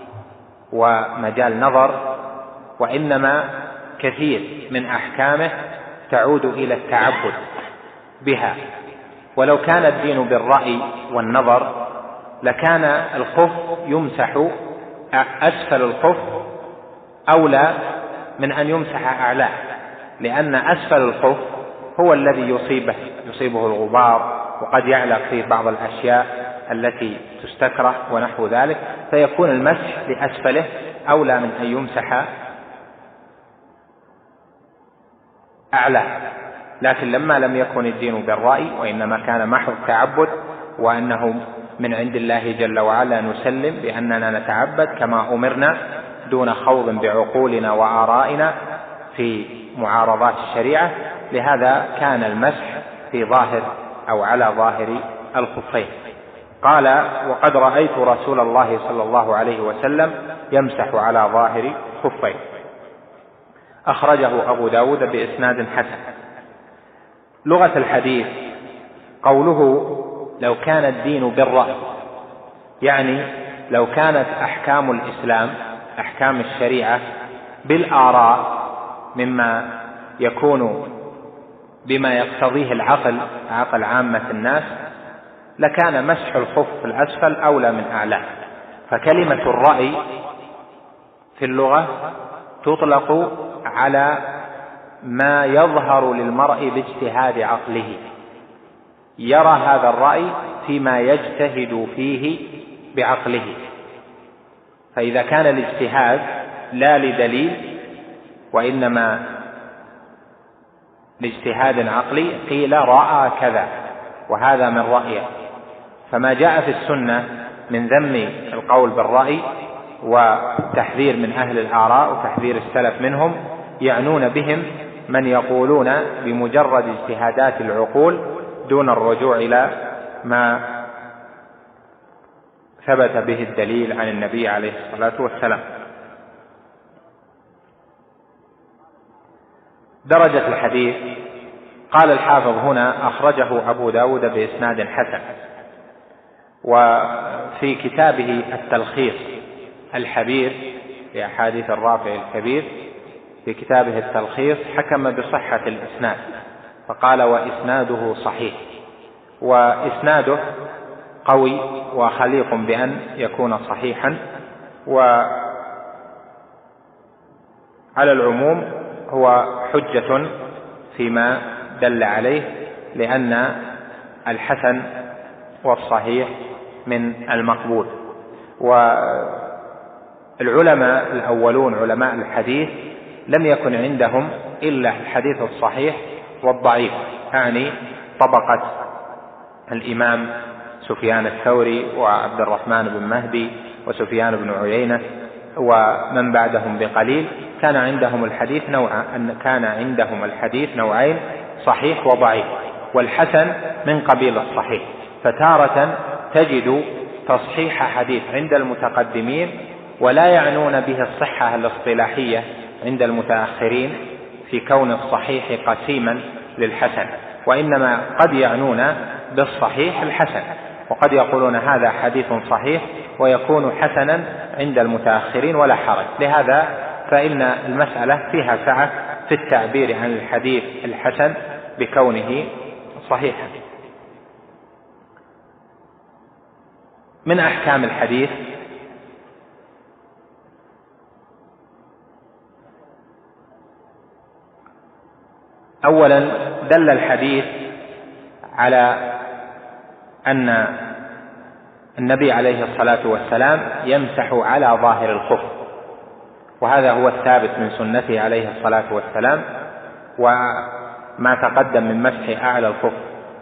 A: ومجال نظر، وإنما كثير من أحكامه تعود إلى التعبد بها. ولو كان الدين بالرأي والنظر لكان الخف يمسح أسفل الخف أولى من أن يمسح أعلاه، لأن أسفل الخف هو الذي يصيبه الغبار، وقد يعلق فيه بعض الأشياء التي تستكره ونحو ذلك، فيكون المسح لأسفله أولى من أن يمسح أعلاه. لكن لما لم يكن الدين بالرأي وإنما كان محض تعبد، وأنه من عند الله جل وعلا، نسلم بأننا نتعبد كما أمرنا دون خوض بعقولنا وآرائنا في معارضات الشريعة. لهذا كان المسح في ظاهر أو على ظاهر الخفين. قال: وقد رأيت رسول الله صلى الله عليه وسلم يمسح على ظاهر خفين. أخرجه أبو داود بإسناد حسن. لغة الحديث قوله لو كان الدين بالرأي، يعني لو كانت أحكام الإسلام أحكام الشريعة بالآراء مما يكون بما يقتضيه العقل، عقل عامة الناس، لكان مسح الخف الأسفل أولى من أعلاه. فكلمة الرأي في اللغة تطلق على ما يظهر للمرء باجتهاد عقله، يرى هذا الرأي فيما يجتهد فيه بعقله. فإذا كان الاجتهاد لا لدليل وإنما لاجتهاد عقلي قيل رأى كذا وهذا من رأيه. فما جاء في السنة من ذم القول بالرأي وتحذير من أهل الآراء وتحذير السلف منهم، يعنون بهم من يقولون بمجرد اجتهادات العقول دون الرجوع إلى ما ثبت به الدليل عن النبي عليه الصلاة والسلام. درجة الحديث، قال الحافظ هنا أخرجه أبو داود بإسناد حسن. وفي كتابه التلخيص الحبير لأحاديث الرافع الكبير، في كتابه التلخيص حكم بصحة الإسناد فقال وإسناده صحيح، وإسناده قوي وخليق بأن يكون صحيحا. وعلى العموم هو حجة فيما دل عليه، لأن الحسن والصحيح من المقبول. والعلماء الأولون علماء الحديث لم يكن عندهم إلا الحديث الصحيح والضعيف، يعني طبقة الإمام سفيان الثوري وعبد الرحمن بن مهدي وسفيان بن عيينة ومن بعدهم بقليل، كان عندهم الحديث نوعين، صحيح وضعيف، والحسن من قبيل الصحيح. فتارة تجد تصحيح حديث عند المتقدمين ولا يعنون به الصحة الاصطلاحية عند المتأخرين في كون الصحيح قسيما للحسن، وإنما قد يعنون بالصحيح الحسن، وقد يقولون هذا حديث صحيح ويكون حسنا عند المتأخرين ولا حرج. لهذا فإن المسألة فيها سعة في التعبير عن الحديث الحسن بكونه صحيحا. من أحكام الحديث أولا دل الحديث على أن النبي عليه الصلاة والسلام يمسح على ظاهر الخف، وهذا هو الثابت من سنته عليه الصلاة والسلام، وما تقدم من مسح أعلى الخف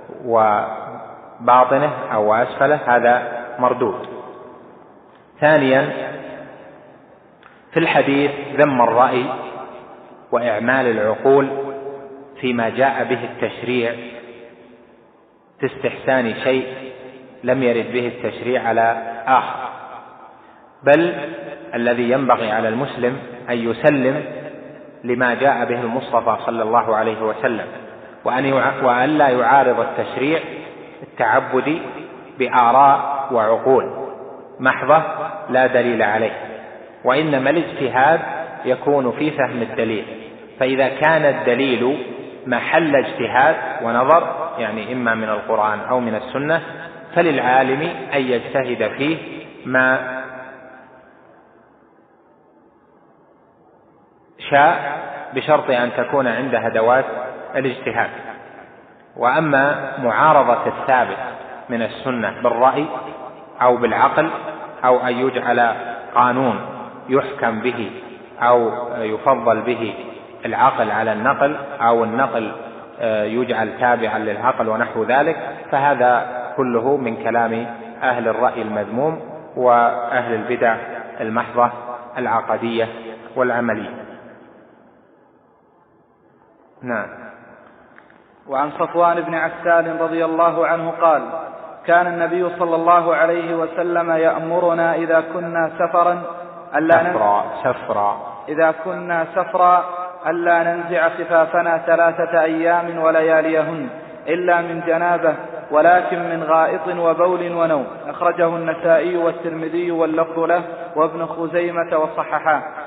A: وباطنه أو أسفله هذا مردود. ثانيا في الحديث ذم الرأي وإعمال العقول فيما جاء به التشريع في استحسان شيء لم يرد به التشريع على آخر، بل الذي ينبغي على المسلم أن يسلم لما جاء به المصطفى صلى الله عليه وسلم، وأن لا يعارض التشريع التعبدي بآراء وعقول محضة لا دليل عليه، وإنما الاجتهاد يكون في فهم الدليل. فإذا كان الدليل محل اجتهاد ونظر، يعني إما من القرآن أو من السنة، فللعالم أن يجتهد فيه ما شاء بشرط أن تكون عنده أدوات الاجتهاد. وأما معارضة الثابت من السنة بالرأي أو بالعقل، أو أن يجعل قانون يحكم به أو يفضل به العقل على النقل، أو النقل يجعل تابعا للعقل ونحو ذلك، فهذا كله من كلام أهل الرأي المذموم وأهل البدع المحضة العقدية والعملية. نعم.
B: وعن صفوان بن عسال رضي الله عنه قال: كان النبي صلى الله عليه وسلم يأمرنا إذا كنا سفرا ألا ننزع خفافنا 3 أيام ولياليهن إلا من جنابة ولكن من غائط وبول ونوم. أخرجه النسائي والترمذي واللفظ له وابن خزيمة وصححاه.